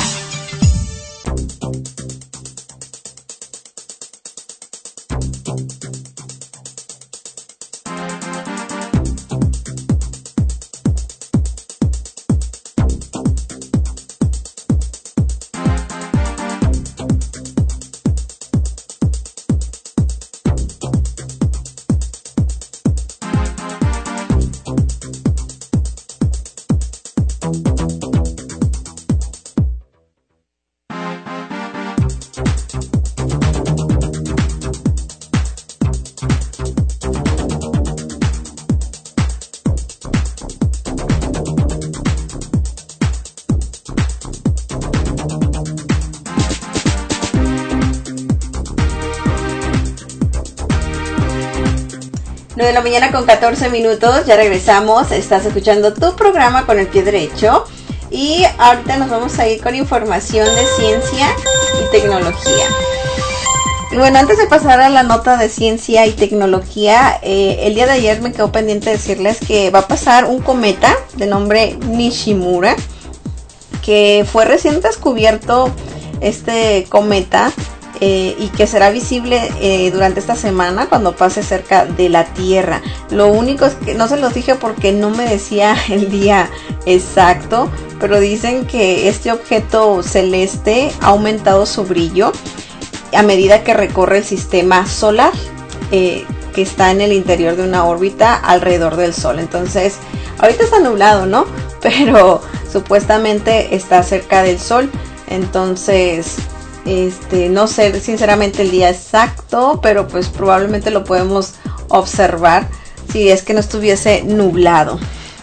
nueve de la mañana con catorce minutos, ya regresamos, estás escuchando tu programa con el pie derecho y ahorita nos vamos a ir con información de ciencia y tecnología. Y bueno, antes de pasar a la nota de ciencia y tecnología, eh, el día de ayer me quedó pendiente decirles que va a pasar un cometa de nombre Nishimura, que fue recién descubierto este cometa. Eh, y que será visible eh, durante esta semana cuando pase cerca de la Tierra. Lo único es que no se los dije porque no me decía el día exacto, pero dicen que este objeto celeste ha aumentado su brillo a medida que recorre el sistema solar, eh, que está en el interior de una órbita alrededor del Sol. Entonces, ahorita está nublado, ¿no? Pero supuestamente está cerca del Sol. Entonces, Este, no sé sinceramente el día exacto, pero pues probablemente lo podemos observar si es que no estuviese nublado.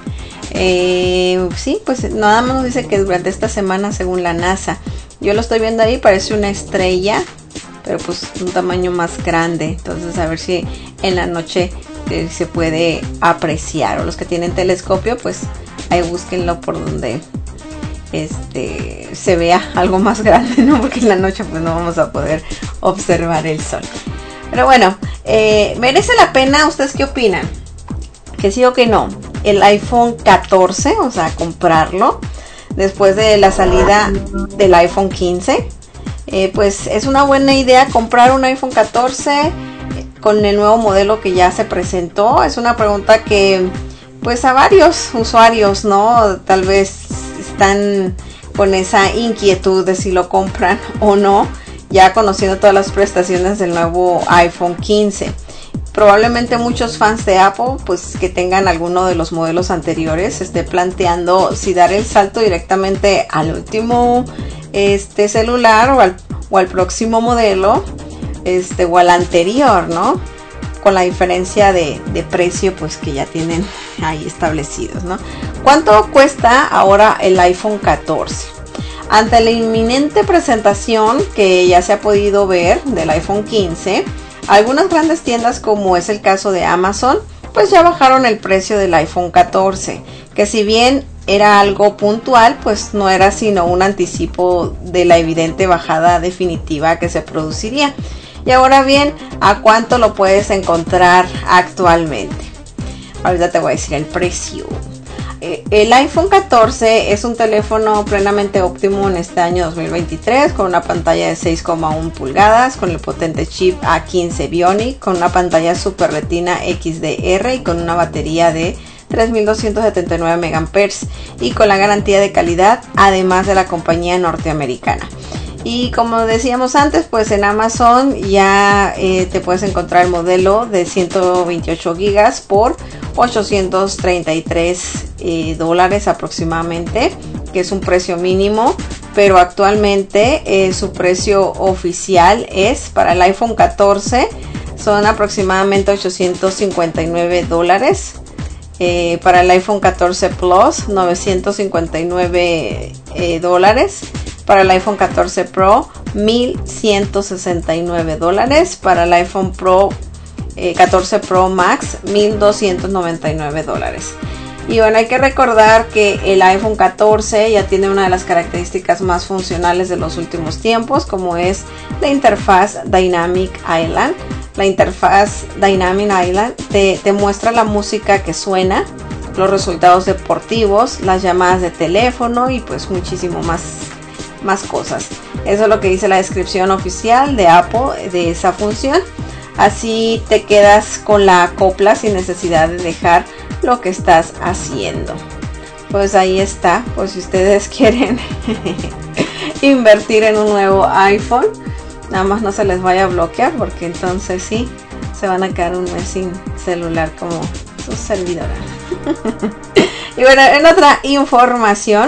Eh, sí, pues nada más nos dice que durante esta semana, según la NASA, yo lo estoy viendo ahí, parece una estrella, pero pues un tamaño más grande. Entonces a ver si en la noche eh, se puede apreciar, o los que tienen telescopio, pues ahí búsquenlo por donde este se vea algo más grande, ¿no? Porque en la noche pues no vamos a poder observar el sol. Pero bueno, eh, ¿merece la pena? ¿Ustedes qué opinan? ¿Que sí o que no? El iPhone catorce, o sea, comprarlo después de la salida del iPhone quince. Eh, pues es una buena idea comprar un iPhone catorce con el nuevo modelo que ya se presentó. Es una pregunta que pues a varios usuarios, ¿no? Tal vez están con esa inquietud de si lo compran o no, ya conociendo todas las prestaciones del nuevo iPhone quince. Probablemente muchos fans de Apple, pues que tengan alguno de los modelos anteriores, esté planteando si dar el salto directamente al último este celular o al, o al próximo modelo, este o al anterior, ¿no? Con la diferencia de, de precio pues que ya tienen ahí establecidos, ¿no? ¿Cuánto cuesta ahora el iPhone catorce? Ante la inminente presentación que ya se ha podido ver del iPhone quince, algunas grandes tiendas, como es el caso de Amazon, pues ya bajaron el precio del iPhone catorce, que si bien era algo puntual, pues no era sino un anticipo de la evidente bajada definitiva que se produciría. Y ahora bien, ¿a cuánto lo puedes encontrar actualmente? Ahorita te voy a decir el precio. Eh, el iPhone catorce es un teléfono plenamente óptimo en este año dos mil veintitrés, con una pantalla de seis coma uno pulgadas, con el potente chip A quince Bionic, con una pantalla Super Retina X D R y con una batería de tres mil doscientos setenta y nueve megaamperios y con la garantía de calidad, además de la compañía norteamericana. Y como decíamos antes, pues en Amazon ya eh, te puedes encontrar el modelo de ciento veintiocho gigas por ochocientos treinta y tres eh, dólares aproximadamente, que es un precio mínimo, pero actualmente eh, su precio oficial es para el iPhone catorce son aproximadamente ochocientos cincuenta y nueve dólares. Eh, para el iPhone catorce Plus, novecientos cincuenta y nueve eh, dólares. Para el iPhone catorce Pro, mil ciento sesenta y nueve dólares. Para el iPhone Pro eh, catorce Pro Max, mil doscientos noventa y nueve dólares. Y bueno, hay que recordar que el iPhone catorce ya tiene una de las características más funcionales de los últimos tiempos, como es la interfaz Dynamic Island. La interfaz Dynamic Island te, te muestra la música que suena, los resultados deportivos, las llamadas de teléfono y pues muchísimo más, más cosas. Eso es lo que dice la descripción oficial de Apple de esa función. Así te quedas con la copla sin necesidad de dejar lo que estás haciendo. Pues ahí está, pues si ustedes quieren invertir en un nuevo iPhone, nada más no se les vaya a bloquear, porque entonces sí se van a quedar un mes sin celular como su servidora. Y bueno, en otra información,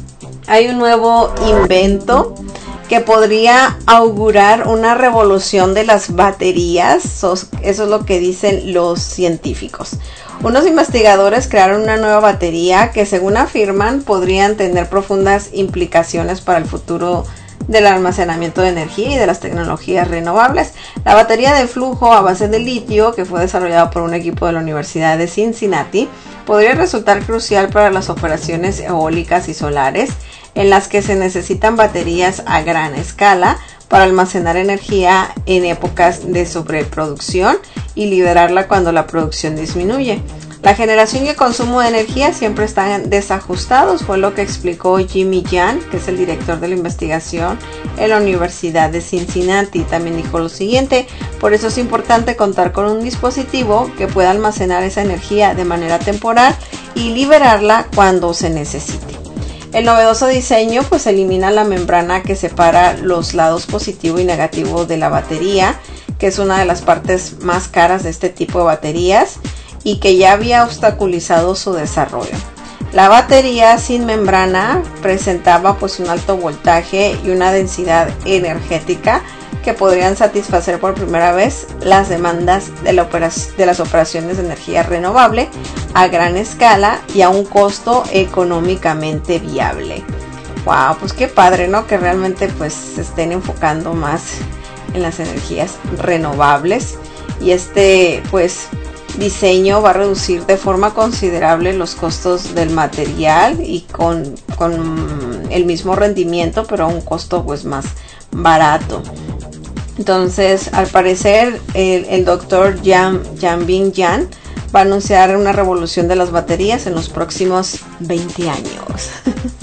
hay un nuevo invento que podría augurar una revolución de las baterías. Eso es lo que dicen los científicos. Unos investigadores crearon una nueva batería que, según afirman, podrían tener profundas implicaciones para el futuro del almacenamiento de energía y de las tecnologías renovables. La batería de flujo a base de litio, que fue desarrollada por un equipo de la Universidad de Cincinnati, podría resultar crucial para las operaciones eólicas y solares, en las que se necesitan baterías a gran escala para almacenar energía en épocas de sobreproducción y liberarla cuando la producción disminuye. La generación y el consumo de energía siempre están desajustados, fue lo que explicó Jimmy Yan, que es el director de la investigación en la Universidad de Cincinnati. También dijo lo siguiente: por eso es importante contar con un dispositivo que pueda almacenar esa energía de manera temporal y liberarla cuando se necesite. El novedoso diseño pues elimina la membrana que separa los lados positivo y negativo de la batería, que es una de las partes más caras de este tipo de baterías y que ya había obstaculizado su desarrollo. La batería sin membrana presentaba pues un alto voltaje y una densidad energética que podrían satisfacer por primera vez las demandas de, la operac- de las operaciones de energía renovable a gran escala y a un costo económicamente viable. Wow, pues qué padre, ¿no? Que realmente pues se estén enfocando más en las energías renovables, y este pues diseño va a reducir de forma considerable los costos del material y con, con el mismo rendimiento, pero a un costo pues más barato. Entonces, al parecer, el, el doctor Jan, Janbin Yan va a anunciar una revolución de las baterías en los próximos veinte años.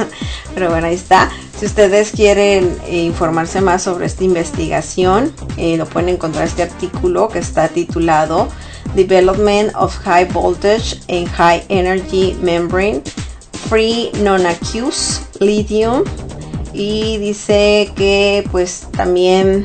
Pero bueno, ahí está. Si ustedes quieren eh, informarse más sobre esta investigación, eh, lo pueden encontrar este artículo que está titulado Development of High Voltage and High Energy Membrane Free Non-Aqueous Lithium. Y dice que pues también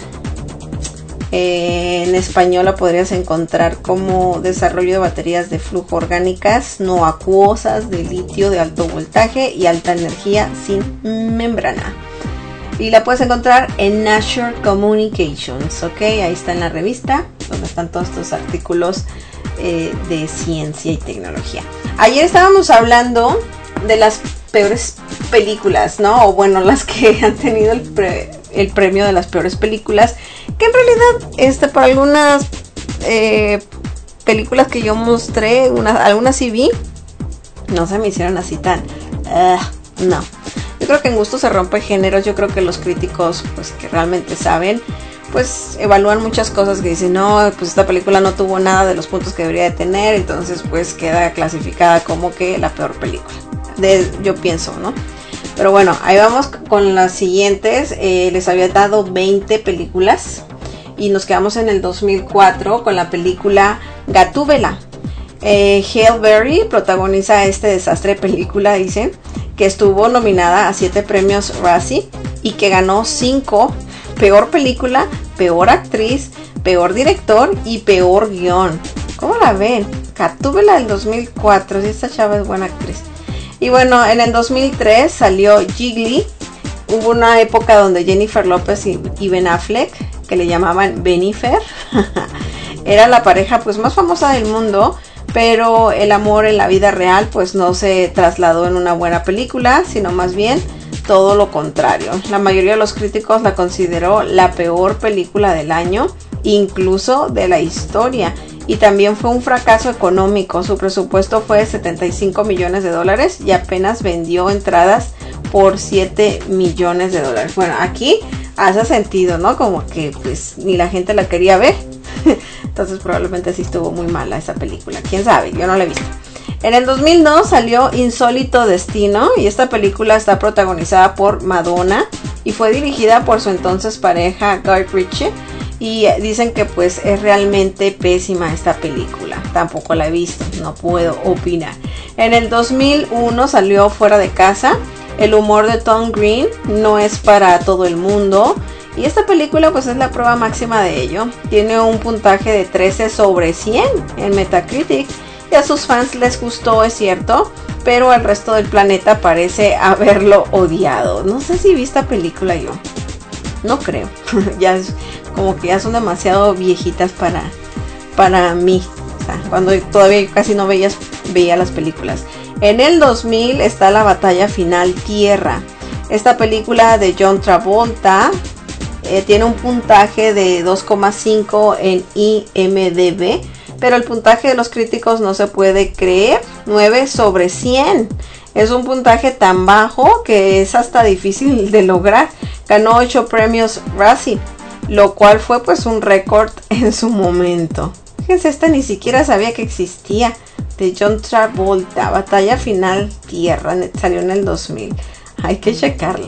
eh, en español la podrías encontrar como desarrollo de baterías de flujo orgánicas no acuosas de litio de alto voltaje y alta energía sin membrana. Y la puedes encontrar en Nature Communications, ok, ahí está en la revista donde están todos estos artículos eh, de ciencia y tecnología. Ayer estábamos hablando de las peores películas, ¿no? O bueno, las que han tenido el, pre, el premio de las peores películas, que en realidad este, para algunas eh, películas que yo mostré, una, algunas sí vi, no se me hicieron así tan uh, no. Yo creo que en gusto se rompe géneros. Yo creo que los críticos pues que realmente saben pues evalúan muchas cosas que dicen, no, pues esta película no tuvo nada de los puntos que debería de tener, entonces pues queda clasificada como que la peor película. De, yo pienso, ¿no? Pero bueno, ahí vamos con las siguientes. Eh, les había dado veinte películas y nos quedamos en el dos mil cuatro con la película Gatúbela. Eh, Halle Berry protagoniza este desastre de película, dicen, que estuvo nominada a siete premios Razzie y que ganó cinco: peor película, peor actriz, peor director y peor guión. ¿Cómo la ven? Gatúbela del dos mil cuatro, si esta chava es buena actriz. Y bueno, en el dos mil tres salió Jiggly. Hubo una época donde Jennifer López y, y Ben Affleck, que le llamaban Benifer, Era la pareja pues más famosa del mundo, pero el amor en la vida real pues no se trasladó en una buena película, sino más bien todo lo contrario. La mayoría de los críticos la consideró la peor película del año, incluso de la historia, y también fue un fracaso económico. Su presupuesto fue de setenta y cinco millones de dólares y apenas vendió entradas por siete millones de dólares. Bueno, aquí hace sentido, ¿no? Como que pues ni la gente la quería ver. Entonces probablemente sí estuvo muy mala esa película. ¿Quién sabe? Yo no la he visto. En el dos mil dos salió Insólito Destino, y esta película está protagonizada por Madonna y fue dirigida por su entonces pareja Guy Ritchie, y dicen que pues es realmente pésima esta película. Tampoco la he visto, no puedo opinar. En el dos mil uno salió Fuera de Casa. El humor de Tom Green no es para todo el mundo, y esta película pues es la prueba máxima de ello. Tiene un puntaje de trece sobre cien en Metacritic, y a sus fans les gustó, es cierto, pero el resto del planeta parece haberlo odiado. No sé si vi esta película yo, no creo. Ya es como que ya son demasiado viejitas para, para mí, o sea, cuando todavía casi no veías, veía las películas. En el dos mil está La Batalla Final Tierra. Esta película de John Travolta eh, tiene un puntaje de dos coma cinco en I M D B, pero el puntaje de los críticos no se puede creer, nueve sobre cien. Es un puntaje tan bajo que es hasta difícil de lograr. Ganó ocho premios Razzie, lo cual fue pues un récord en su momento. Fíjense, esta ni siquiera sabía que existía, de John Travolta, Batalla Final Tierra, salió en el dos mil. Hay que checarla.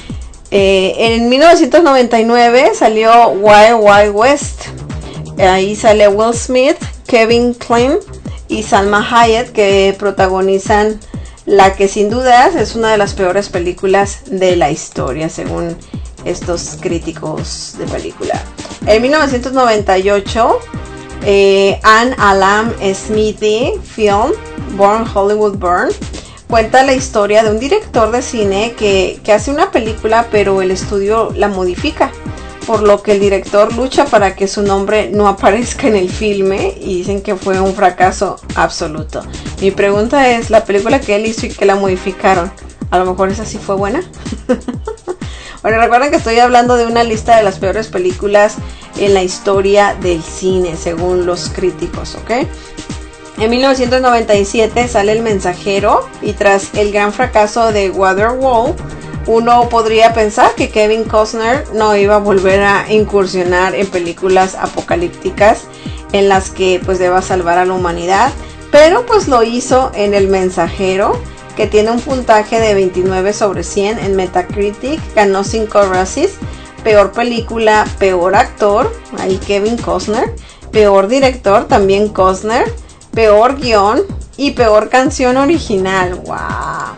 Eh, en mil novecientos noventa y nueve salió Wild Wild West. Ahí sale Will Smith, Kevin Kline y Salma Hayek, que protagonizan la que sin dudas es una de las peores películas de la historia, según estos críticos de película. En mil novecientos noventa y ocho, eh, Anne Alam Smithy Film, Born Hollywood Burn, cuenta la historia de un director de cine que, que hace una película, pero el estudio la modifica, por lo que el director lucha para que su nombre no aparezca en el filme, y dicen que fue un fracaso absoluto. Mi pregunta es, la película que él hizo y que la modificaron, ¿a lo mejor esa sí fue buena? Bueno, recuerden que estoy hablando de una lista de las peores películas en la historia del cine, según los críticos, ¿ok? En mil novecientos noventa y siete sale El Mensajero, y tras el gran fracaso de Waterworld, uno podría pensar que Kevin Costner no iba a volver a incursionar en películas apocalípticas en las que pues deba salvar a la humanidad, pero pues lo hizo en El Mensajero, que tiene un puntaje de veintinueve sobre cien en Metacritic, ganó cinco Razzies, peor película, peor actor, ahí Kevin Costner, peor director, también Costner, peor guión y peor canción original. ¡Wow!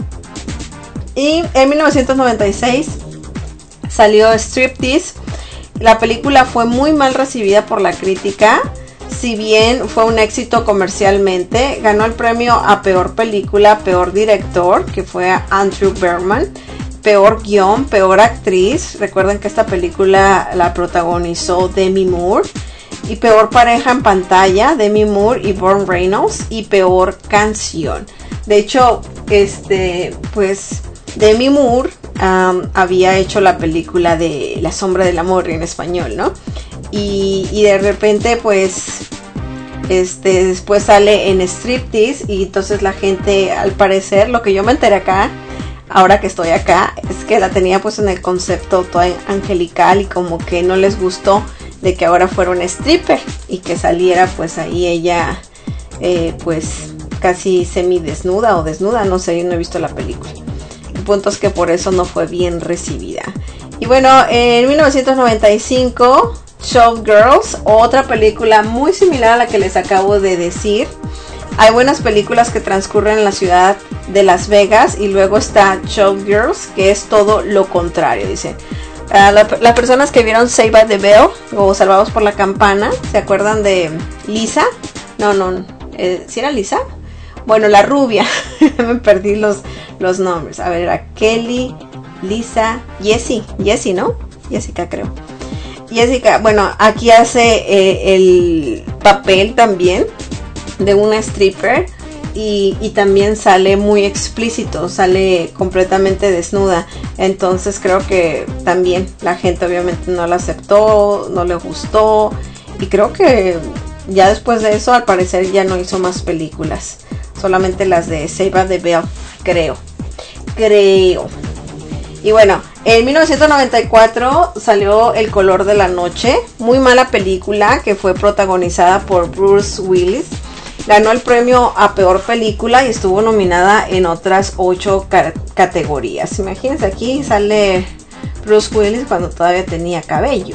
Y en mil novecientos noventa y seis salió Striptease. La película fue muy mal recibida por la crítica, si bien fue un éxito comercialmente. Ganó el premio a peor película, peor director, que fue a Andrew Bergman, peor guión, peor actriz. Recuerden que esta película la protagonizó Demi Moore. Y peor pareja en pantalla, Demi Moore y Burt Reynolds. Y peor canción. De hecho, este, pues Demi Moore um, había hecho la película de La Sombra del Amor en español, ¿no? Y, y de repente, pues, este, después sale en Striptease, y entonces la gente, al parecer, lo que yo me enteré acá, ahora que estoy acá, es que la tenía pues en el concepto todo angelical, y como que no les gustó de que ahora fuera un stripper y que saliera pues ahí ella eh, pues casi semidesnuda o desnuda, no sé, yo no he visto la película. El punto es que por eso no fue bien recibida. Y bueno, en mil novecientos noventa y cinco, Showgirls, otra película muy similar a la que les acabo de decir. Hay buenas películas que transcurren en la ciudad de Las Vegas, y luego está Showgirls, que es todo lo contrario, dice. Uh, la, las personas que vieron Saved by the Bell o Salvados por la Campana, ¿se acuerdan de Lisa? No, no, eh, ¿sí era Lisa? Bueno, la rubia, me perdí los, los nombres. A ver, era Kelly, Lisa, Jessie, Jessie, ¿no? Jessica, creo. Jessica, bueno, aquí hace eh, el, papel también de una stripper y, y también sale muy explícito, sale completamente desnuda. Entonces creo que también la gente obviamente no la aceptó, no le gustó, y creo que ya después de eso al parecer ya no hizo más películas, solamente las de Saved the Bell, creo creo y bueno, en mil novecientos noventa y cuatro salió El color de la noche, muy mala película que fue protagonizada por Bruce Willis. Ganó el premio a peor película y estuvo nominada en otras ocho ca- categorías. Imagínense, aquí sale Bruce Willis cuando todavía tenía cabello.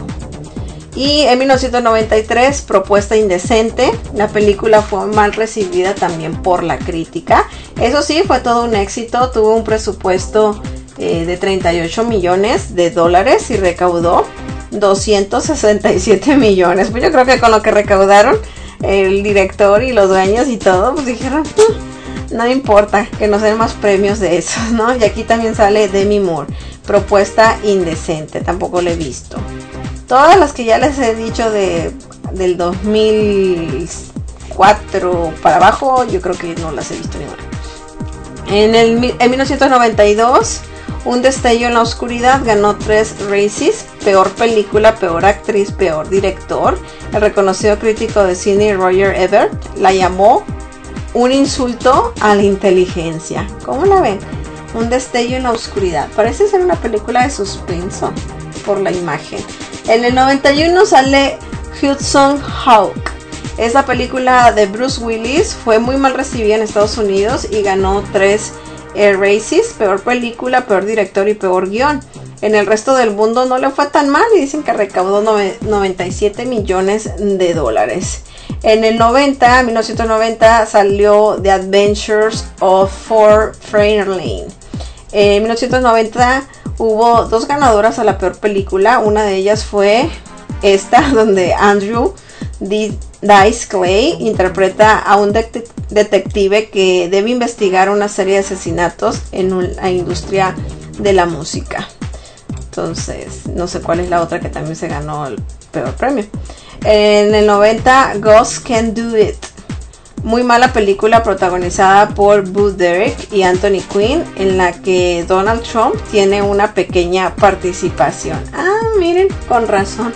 Y en mil novecientos noventa y tres, Propuesta indecente. La película fue mal recibida también por la crítica. Eso sí, fue todo un éxito. Tuvo un presupuesto eh, de treinta y ocho millones de dólares y recaudó doscientos sesenta y siete millones. Pues yo creo que con lo que recaudaron, el director y los dueños y todo, pues dijeron, no importa, que nos den más premios de esos, ¿no? Y aquí también sale Demi Moore. Propuesta indecente, tampoco la he visto. Todas las que ya les he dicho de del dos mil cuatro para abajo, yo creo que no las he visto ninguna. En, el, en mil novecientos noventa y dos, Un destello en la oscuridad ganó tres Razzies: peor película, peor actriz, peor director. El reconocido crítico de cine Roger Ebert la llamó un insulto a la inteligencia. ¿Cómo la ven? Un destello en la oscuridad. Parece ser una película de suspenso por la imagen. En el noventa y uno sale Hudson Hawk. Esa película de Bruce Willis fue muy mal recibida en Estados Unidos y ganó tres eh, Razzies: peor película, peor director y peor guión. En el resto del mundo no le fue tan mal y dicen que recaudó noventa y siete millones de dólares. En el noventa, mil novecientos noventa, salió The Adventures of Ford Fairlane. En mil novecientos noventa hubo dos ganadoras a la peor película. Una de ellas fue esta, donde Andrew Dice Clay interpreta a un de- detective que debe investigar una serie de asesinatos en un- la industria de la música. Entonces, no sé cuál es la otra que también se ganó el peor premio. En el noventa, Ghosts Can Do It. Muy mala película protagonizada por Bo Derek y Anthony Quinn, en la que Donald Trump tiene una pequeña participación. Ah, miren, con razón.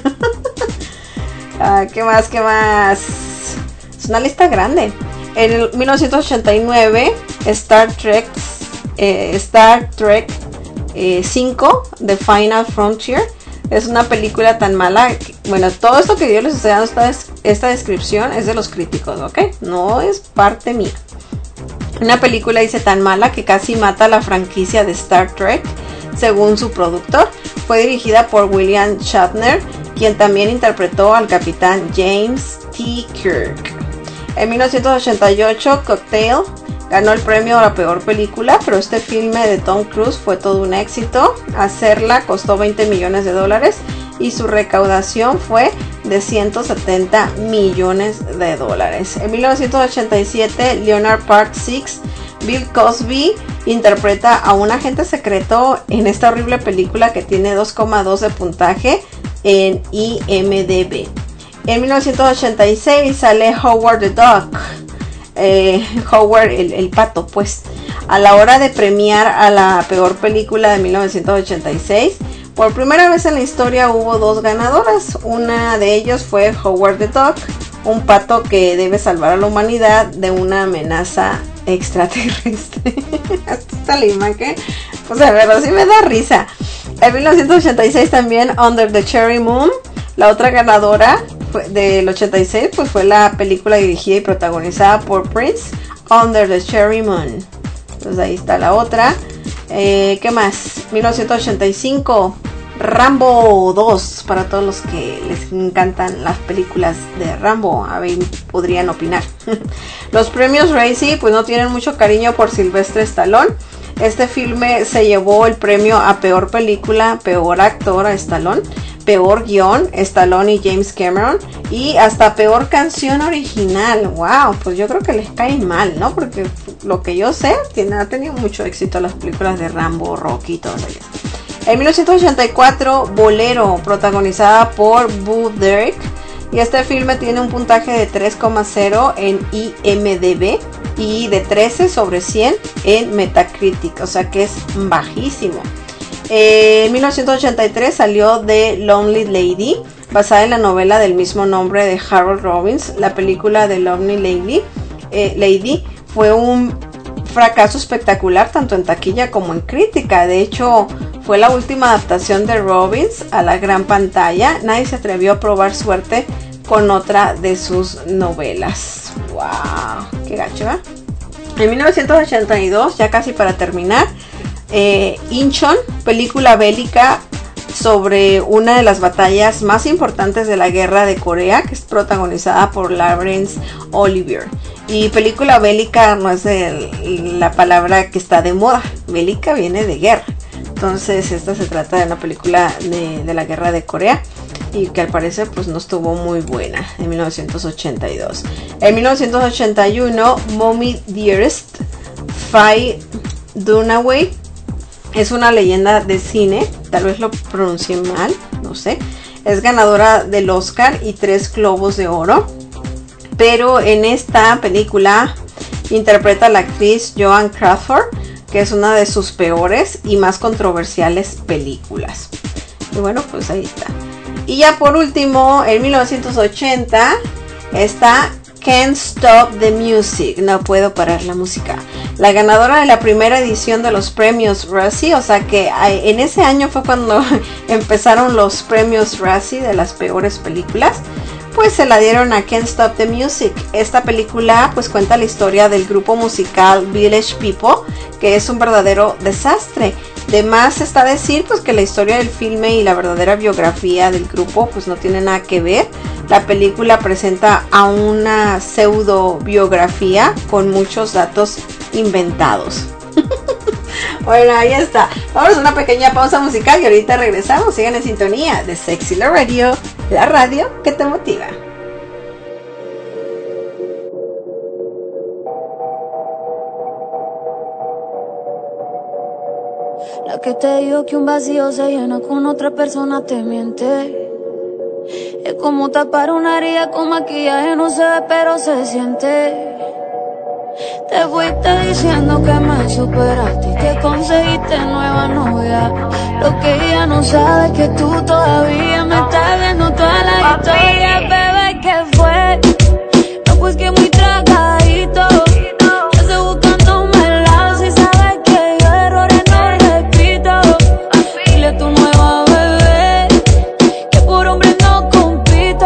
ah, ¿Qué más? ¿Qué más? Es una lista grande. En el mil novecientos ochenta y nueve, Star Trek, eh, Star Trek eh, cinco, The Final Frontier. Es una película tan mala que, bueno, todo esto que yo les estoy dando, esta, esta descripción es de los críticos, ¿ok? No es parte mía. Una película, dice, tan mala que casi mata la franquicia de Star Trek, según su productor. Fue dirigida por William Shatner, quien también interpretó al capitán James T. Kirk. En mil novecientos ochenta y ocho, Cocktail ganó el premio a la peor película, pero este filme de Tom Cruise fue todo un éxito. Hacerla costó veinte millones de dólares y su recaudación fue de ciento setenta millones de dólares. En mil novecientos ochenta y siete, Leonard Part seis, Bill Cosby interpreta a un agente secreto en esta horrible película que tiene dos coma dos de puntaje en I M D B. En mil novecientos ochenta y seis sale Howard the Duck. Eh, Howard el, el pato, pues. A la hora de premiar a la peor película de mil novecientos ochenta y seis, por primera vez en la historia hubo dos ganadoras. Una de ellos fue Howard the Duck, un pato que debe salvar a la humanidad de una amenaza extraterrestre. Hasta está la imagen, pues de verdad sí me da risa. En mil novecientos ochenta y seis también Under the Cherry Moon. La otra ganadora fue del ochenta y seis, pues fue la película dirigida y protagonizada por Prince, Under the Cherry Moon. Entonces ahí está la otra. Eh, ¿Qué más? mil novecientos ochenta y cinco, Rambo dos. Para todos los que les encantan las películas de Rambo, a ver, podrían opinar. Los premios Razzie pues no tienen mucho cariño por Sylvester Stallone. Este filme se llevó el premio a peor película, peor actor a Stallone, peor guión, Stallone y James Cameron, y hasta peor canción original. Wow, pues yo creo que les cae mal, ¿no? Porque lo que yo sé, tiene, ha tenido mucho éxito las películas de Rambo, Rocky y todo eso. En mil novecientos ochenta y cuatro, Bolero, protagonizada por Bo Derek Y este filme tiene un puntaje de tres coma cero en I M D B y de trece sobre cien en Metacritic, o sea que es bajísimo. Eh, en mil novecientos ochenta y tres salió The Lonely Lady, basada en la novela del mismo nombre de Harold Robbins. La película The Lonely Lady, eh, Lady fue un fracaso espectacular tanto en taquilla como en crítica. De hecho, fue la última adaptación de Robbins a la gran pantalla. Nadie se atrevió a probar suerte con otra de sus novelas. ¡Wow! ¡Qué gacho! ¿eh? En mil novecientos ochenta y dos, ya casi para terminar, eh, Inchon, película bélica sobre una de las batallas más importantes de la guerra de Corea, que es protagonizada por Laurence Olivier. Y película bélica no es de la palabra que está de moda, bélica viene de guerra. Entonces esta se trata de una película de, de la guerra de Corea y que al parecer pues no estuvo muy buena, en mil novecientos ochenta y dos. En mil novecientos ochenta y uno, Moby Dearest, Faye Dunaway, es una leyenda de cine, tal vez lo pronuncié mal, no sé. Es ganadora del Oscar y tres Globos de Oro. Pero en esta película interpreta a la actriz Joan Crawford, que es una de sus peores y más controversiales películas. Y bueno, pues ahí está. Y ya por último, en mil novecientos ochenta está Can't Stop the Music, no puedo parar la música. La ganadora de la primera edición de los premios Razzie, o sea que en ese año fue cuando empezaron los premios Razzie de las peores películas, pues se la dieron a Can't Stop the Music. Esta película pues cuenta la historia del grupo musical Village People, que es un verdadero desastre. De más está decir pues que la historia del filme y la verdadera biografía del grupo pues no tiene nada que ver. La película presenta a una pseudo biografía con muchos datos inventados. Bueno, ahí está. Vamos a una pequeña pausa musical y ahorita regresamos. Sigan en sintonía de Sexy Love Radio, la radio que te motiva. La que te digo que un vacío se llena con otra persona te miente. Es como tapar una herida con maquillaje, no se ve pero se siente. Te fuiste diciendo que me superaste y que conseguiste nueva novia. Lo que ella no sabe es que tú todavía me estás viendo toda la historia. Bebé, ¿qué fue? No, pues que muy tragadito. Yo estoy buscándome el lado si sabes que yo errores no repito. Dile a tu nueva bebé que por hombre no compito.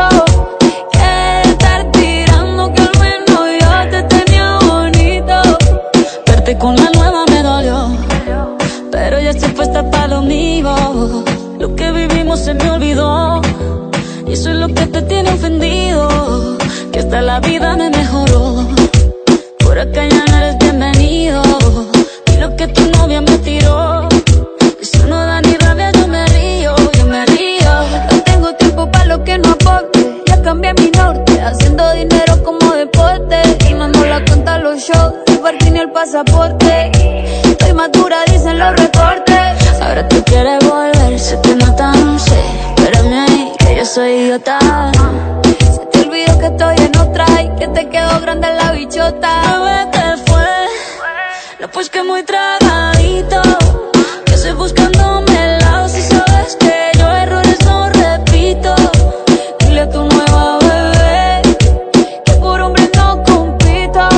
Que estar tirando que al menos yo te tenía bonito. Verte con la nueva me dolió, pero ya estoy puesta para lo mío. Lo que vivimos se me olvidó y eso es lo que te tiene ofendido. Que hasta la vida me mejoró. Por acá ya no eres bienvenido. Y lo que tu novia me tiró, eso no da ni rabia, yo me río, yo me río. No tengo tiempo para lo que no aporte. Ya cambié mi norte, haciendo dinero como deporte. Y no ando la cuenta a los shows, el parking y el pasaporte. Estoy madura, dicen los reportes. Ahora tú quieres volver, se te nota, no sé. Espérame ahí, que yo soy idiota. Se te olvidó que estoy en otra y que te quedó grande la bichota. Bebé, ¿qué fue? No, pues que muy tragadito. Que estoy buscándome el lado si sabes que yo errores no repito. Dile a tu nueva bebé que por hombre no compito.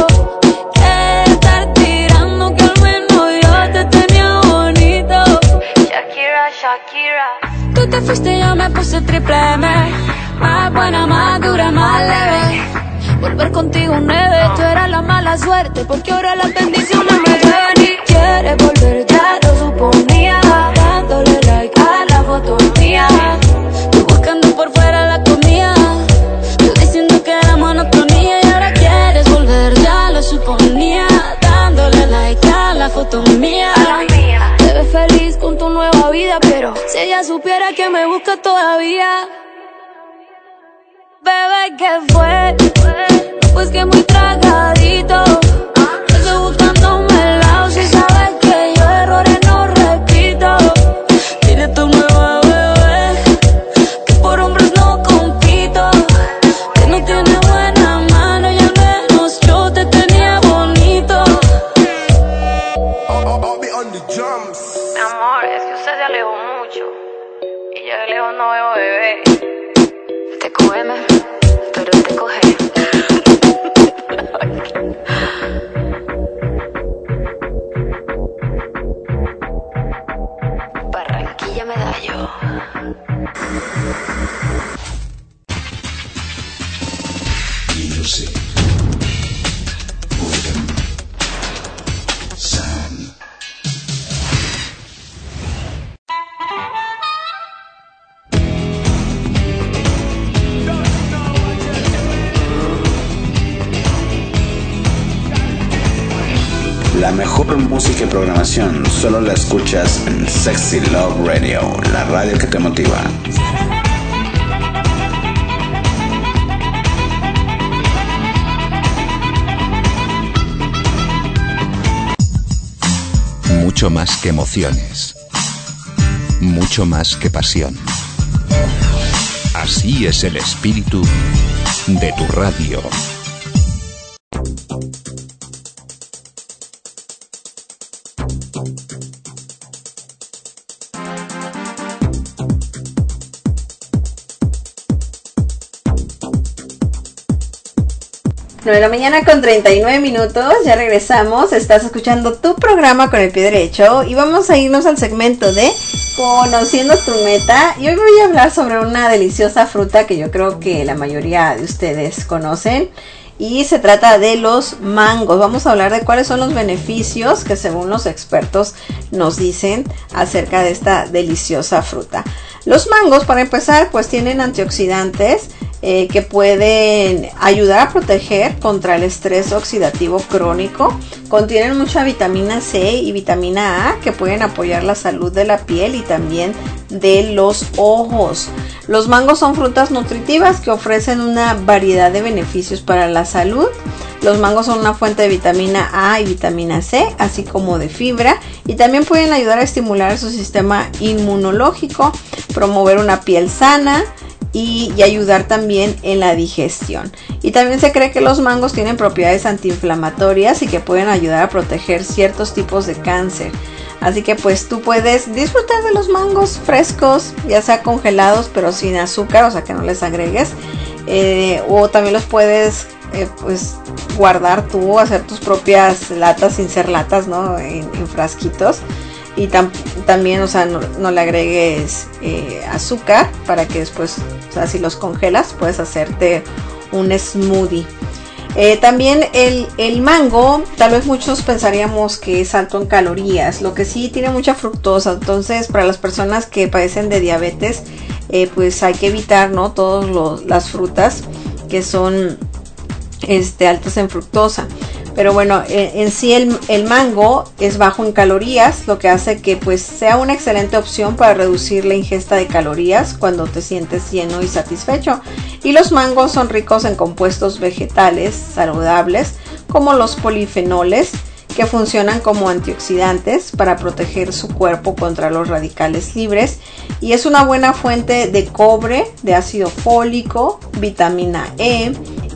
Que estar tirando que al menos yo te tenía bonito. Shakira, Shakira. Tú te fuiste y yo me puse triple M. Más buena, más dura, más leve. Volver contigo nueve, tú eras la mala suerte, porque ahora las bendiciones me ven. Y quieres volver, ya lo suponía, dándole like a la foto mía. Tú buscando por fuera la comida, tú diciendo que era monotonía. Y ahora quieres volver, ya lo suponía, dándole like a la foto mía. Te ves feliz con tu nueva vida, pero si ella supiera que me busca todavía. Bebé, ¿qué fue? No, pues que muy tragadito. Yo estoy buscándome el lado si sabes que yo errores no repito. Dile a tu nueva bebé que por hombres no compito. La mejor música y programación solo la escuchas en Sexy Love Radio, la radio que te motiva. Mucho más que emociones. Mucho más que pasión. Así es el espíritu de tu radio. nueve de la mañana con treinta y nueve minutos, ya regresamos, estás escuchando tu programa con el pie derecho y vamos a irnos al segmento de Conociendo tu meta y hoy voy a hablar sobre una deliciosa fruta que yo creo que la mayoría de ustedes conocen y se trata de los mangos. Vamos a hablar de cuáles son los beneficios que según los expertos nos dicen acerca de esta deliciosa fruta. Los mangos, para empezar, pues tienen antioxidantes Eh, que pueden ayudar a proteger contra el estrés oxidativo crónico. Contienen mucha vitamina C y vitamina A que pueden apoyar la salud de la piel y también de los ojos. Los mangos son frutas nutritivas que ofrecen una variedad de beneficios para la salud. Los mangos son una fuente de vitamina A y vitamina C, así como de fibra, y también pueden ayudar a estimular su sistema inmunológico, promover una piel sana, Y, y ayudar también en la digestión. Y también se cree que los mangos tienen propiedades antiinflamatorias y que pueden ayudar a proteger ciertos tipos de cáncer. Así que pues tú puedes disfrutar de los mangos frescos, ya sea congelados pero sin azúcar, o sea que no les agregues, eh, o también los puedes eh, pues guardar tú, hacer tus propias latas sin ser latas, ¿no? En, en frasquitos. Y tam también, o sea, no, no le agregues eh, azúcar para que después, o sea, si los congelas, puedes hacerte un smoothie. Eh, también el, el mango, tal vez muchos pensaríamos que es alto en calorías, lo que sí tiene mucha fructosa. Entonces, para las personas que padecen de diabetes, eh, pues hay que evitar, ¿no? Todas las frutas que son este, altas en fructosa. Pero bueno, en, en sí el, el mango es bajo en calorías, lo que hace que pues sea una excelente opción para reducir la ingesta de calorías cuando te sientes lleno y satisfecho. Y los mangos son ricos en compuestos vegetales saludables como los polifenoles, que funcionan como antioxidantes para proteger su cuerpo contra los radicales libres, y es una buena fuente de cobre, de ácido fólico, vitamina E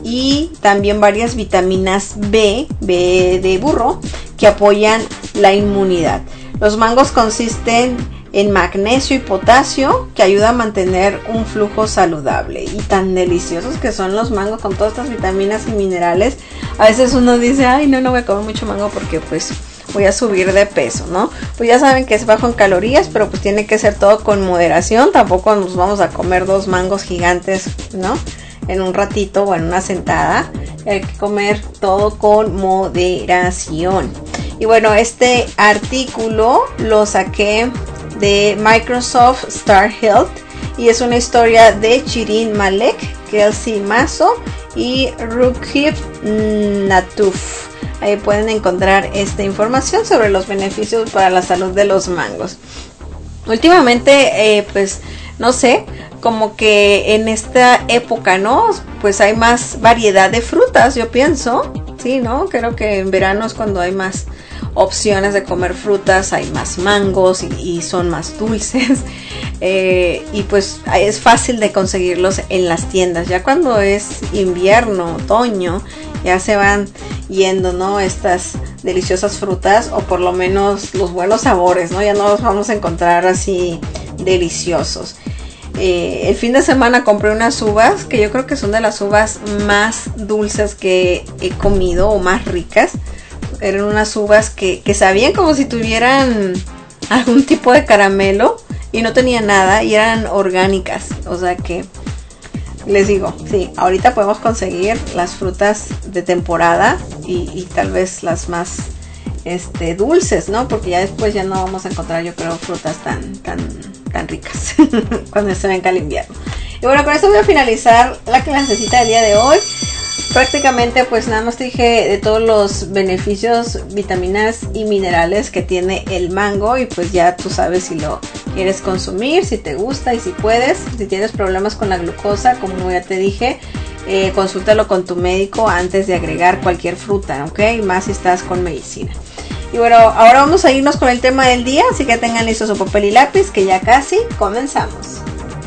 y también varias vitaminas B, B de burro, que apoyan la inmunidad. Los mangos consisten en magnesio y potasio, que ayuda a mantener un flujo saludable. Y tan deliciosos que son los mangos con todas estas vitaminas y minerales. A veces uno dice, ay no, no voy a comer mucho mango porque pues voy a subir de peso, ¿no? Pues ya saben que es bajo en calorías, pero pues tiene que ser todo con moderación. Tampoco nos vamos a comer dos mangos gigantes, ¿no? En un ratito o en una sentada. Hay que comer todo con moderación. Y bueno, este artículo lo saqué de Microsoft Star Health y es una historia de Shirin Malek, Kelsey Mazo y Rukhib Natuf. Ahí pueden encontrar esta información sobre los beneficios para la salud de los mangos. Últimamente, eh, pues, no sé, como que en esta época, ¿no? Pues hay más variedad de frutas, yo pienso. Sí, ¿no? Creo que en verano es cuando hay más opciones de comer frutas, hay más mangos y, y son más dulces. Eh, y pues es fácil de conseguirlos en las tiendas. Ya cuando es invierno, otoño, ya se van yendo, ¿no? Estas deliciosas frutas, o por lo menos los buenos sabores, ¿no? Ya no los vamos a encontrar así deliciosos. Eh, el fin de semana compré unas uvas que yo creo que son de las uvas más dulces que he comido, o más ricas. Eran unas uvas que, que sabían como si tuvieran algún tipo de caramelo y no tenían nada y eran orgánicas. O sea que les digo, sí, ahorita podemos conseguir las frutas de temporada y, y tal vez las más este, dulces, ¿no? Porque ya después ya no vamos a encontrar, yo creo, frutas tan, tan, tan ricas cuando se venga el invierno. Y bueno, con esto voy a finalizar la clasecita del día de hoy. prácticamente pues nada más te dije de todos los beneficios, vitaminas y minerales que tiene el mango, y pues ya tú sabes si lo quieres consumir, si te gusta y si puedes. Si tienes problemas con la glucosa, como ya te dije, eh, consúltalo con tu médico antes de agregar cualquier fruta, ¿ok? Más si estás con medicina. Y bueno, ahora vamos a irnos con el tema del día, así que tengan listos su papel y lápiz, que ya casi comenzamos.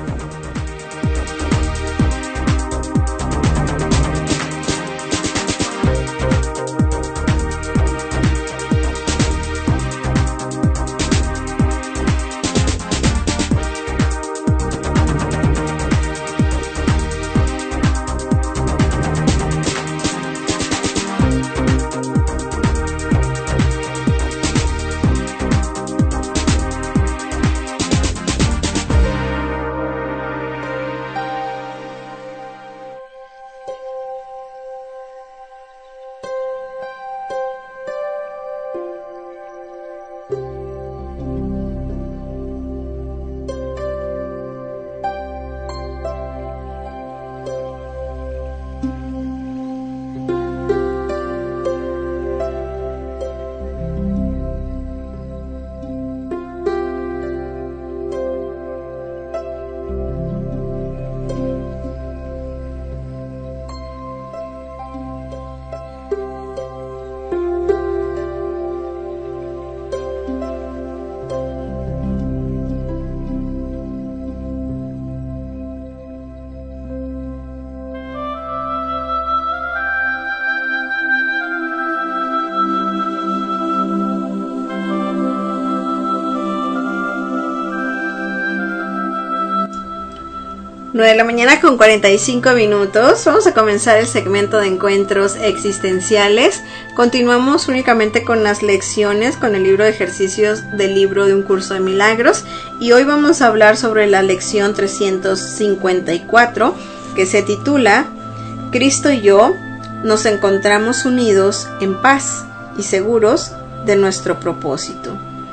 nueve de la mañana con cuarenta y cinco minutos. Vamos a comenzar el segmento de encuentros existenciales. Continuamos únicamente con las lecciones, con el libro de ejercicios del libro de un curso de milagros. Y hoy vamos a hablar sobre la lección trescientos cincuenta y cuatro, que se titula Cristo y yo nos encontramos unidos en paz y seguros de nuestro propósito.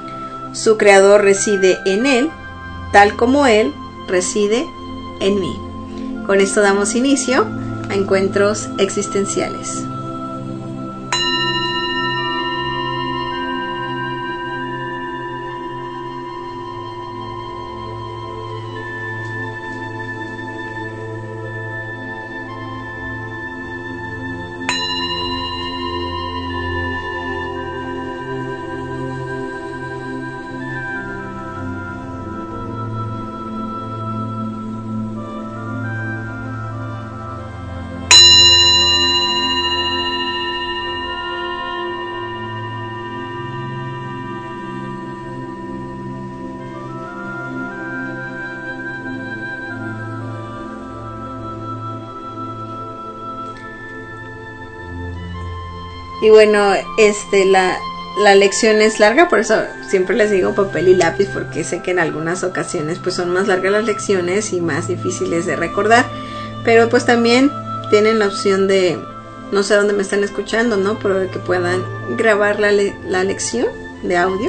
Su creador reside en él, tal como él reside en mí. Con esto damos inicio a encuentros existenciales. Y bueno, este la, la lección es larga, por eso siempre les digo papel y lápiz, porque sé que en algunas ocasiones pues son más largas las lecciones y más difíciles de recordar. Pero pues también tienen la opción de, no sé dónde me están escuchando, ¿no? Pero que puedan grabar la, le, la lección de audio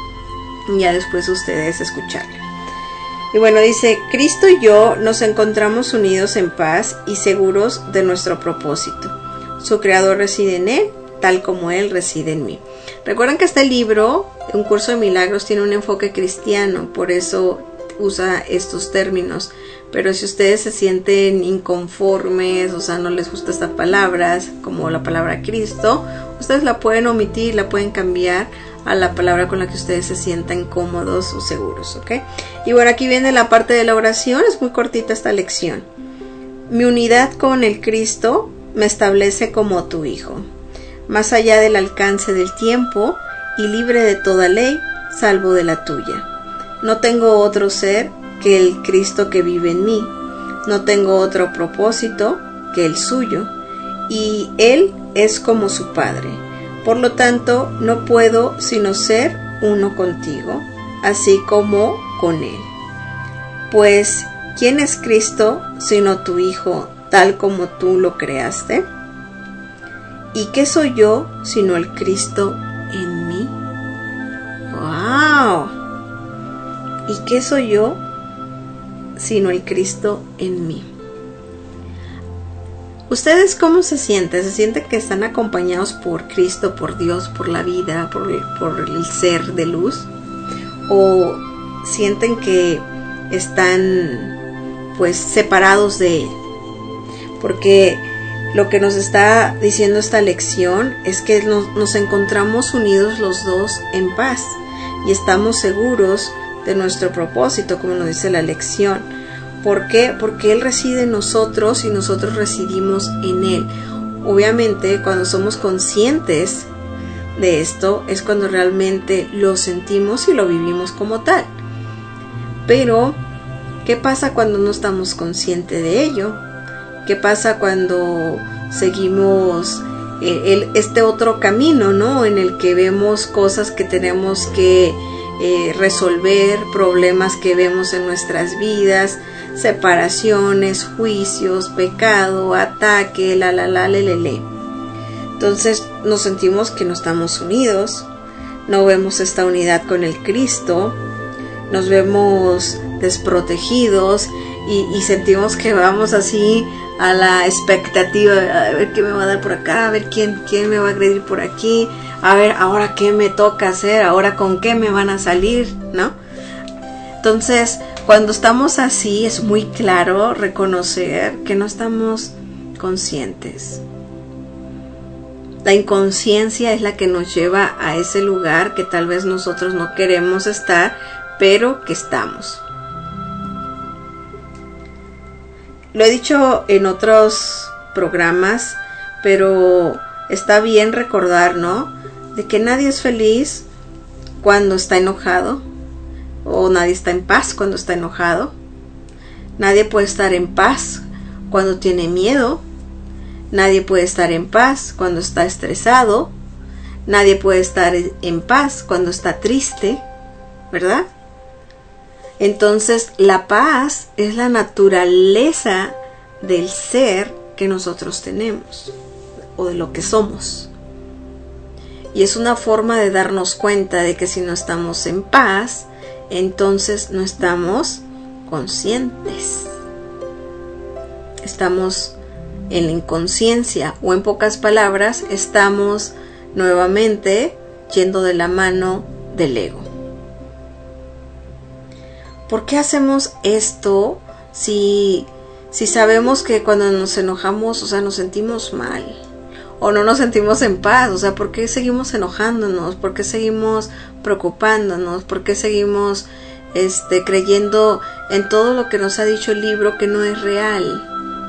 y ya después ustedes escucharla. Y bueno, dice, Cristo y yo nos encontramos unidos en paz y seguros de nuestro propósito. Su creador reside en él, tal como él reside en mí. Recuerden que este libro, un curso de milagros, tiene un enfoque cristiano, por eso usa estos términos. Pero si ustedes se sienten inconformes, o sea, no les gusta estas palabras, como la palabra Cristo, ustedes la pueden omitir, la pueden cambiar a la palabra con la que ustedes se sientan cómodos o seguros, ¿ok? Y bueno, aquí viene la parte de la oración, es muy cortita esta lección. Mi unidad con el Cristo me establece como tu hijo, más allá del alcance del tiempo y libre de toda ley, salvo de la tuya. No tengo otro ser que el Cristo que vive en mí, no tengo otro propósito que el suyo, y Él es como su Padre. Por lo tanto, no puedo sino ser uno contigo, así como con Él. Pues, ¿quién es Cristo sino tu Hijo, tal como tú lo creaste? ¿Y qué soy yo sino el Cristo en mí? ¡Wow! ¿Y qué soy yo sino el Cristo en mí? ¿Ustedes cómo se sienten? ¿Se sienten que están acompañados por Cristo, por Dios, por la vida, por el, por el ser de luz? ¿O sienten que están pues separados de Él? Porque lo que nos está diciendo esta lección es que nos, nos encontramos unidos los dos en paz y estamos seguros de nuestro propósito, como nos dice la lección. ¿Por qué? Porque Él reside en nosotros y nosotros residimos en Él. Obviamente, cuando somos conscientes de esto, es cuando realmente lo sentimos y lo vivimos como tal. Pero, ¿qué pasa cuando no estamos conscientes de ello? ¿Qué pasa cuando seguimos eh, el, este otro camino, ¿no? En el que vemos cosas que tenemos que eh, resolver, problemas que vemos en nuestras vidas, separaciones, juicios, pecado, ataque, la la la le le le. Entonces nos sentimos que no estamos unidos, no vemos esta unidad con el Cristo, nos vemos desprotegidos y, y sentimos que vamos así a la expectativa, a ver qué me va a dar por acá, a ver quién, quién me va a agredir por aquí, a ver ahora qué me toca hacer, ahora con qué me van a salir, ¿no? Entonces, cuando estamos así, es muy claro reconocer que no estamos conscientes. La inconsciencia es la que nos lleva a ese lugar que tal vez nosotros no queremos estar, pero que estamos. Lo he dicho en otros programas, pero está bien recordar, ¿no? De que nadie es feliz cuando está enojado, o nadie está en paz cuando está enojado. Nadie puede estar en paz cuando tiene miedo. Nadie puede estar en paz cuando está estresado. Nadie puede estar en paz cuando está triste, ¿verdad? Entonces, la paz es la naturaleza del ser que nosotros tenemos, o de lo que somos. Y es una forma de darnos cuenta de que si no estamos en paz, entonces no estamos conscientes. Estamos en la inconsciencia, o en pocas palabras, estamos nuevamente yendo de la mano del ego. ¿Por qué hacemos esto si, si sabemos que cuando nos enojamos, o sea, nos sentimos mal? O no nos sentimos en paz, o sea, ¿por qué seguimos enojándonos? ¿Por qué seguimos preocupándonos? ¿Por qué seguimos este, creyendo en todo lo que nos ha dicho el libro que no es real?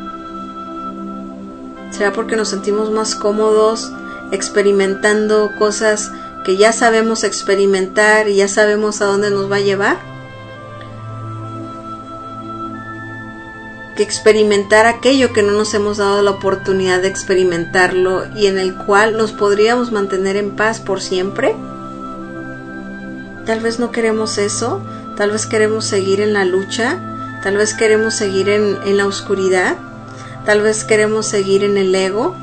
¿Será porque nos sentimos más cómodos experimentando cosas que ya sabemos experimentar y ya sabemos a dónde nos va a llevar? Que experimentar aquello que no nos hemos dado la oportunidad de experimentarlo y en el cual nos podríamos mantener en paz por siempre. Tal vez no queremos eso, tal vez queremos seguir en la lucha, tal vez queremos seguir en, en la oscuridad, tal vez queremos seguir en el ego.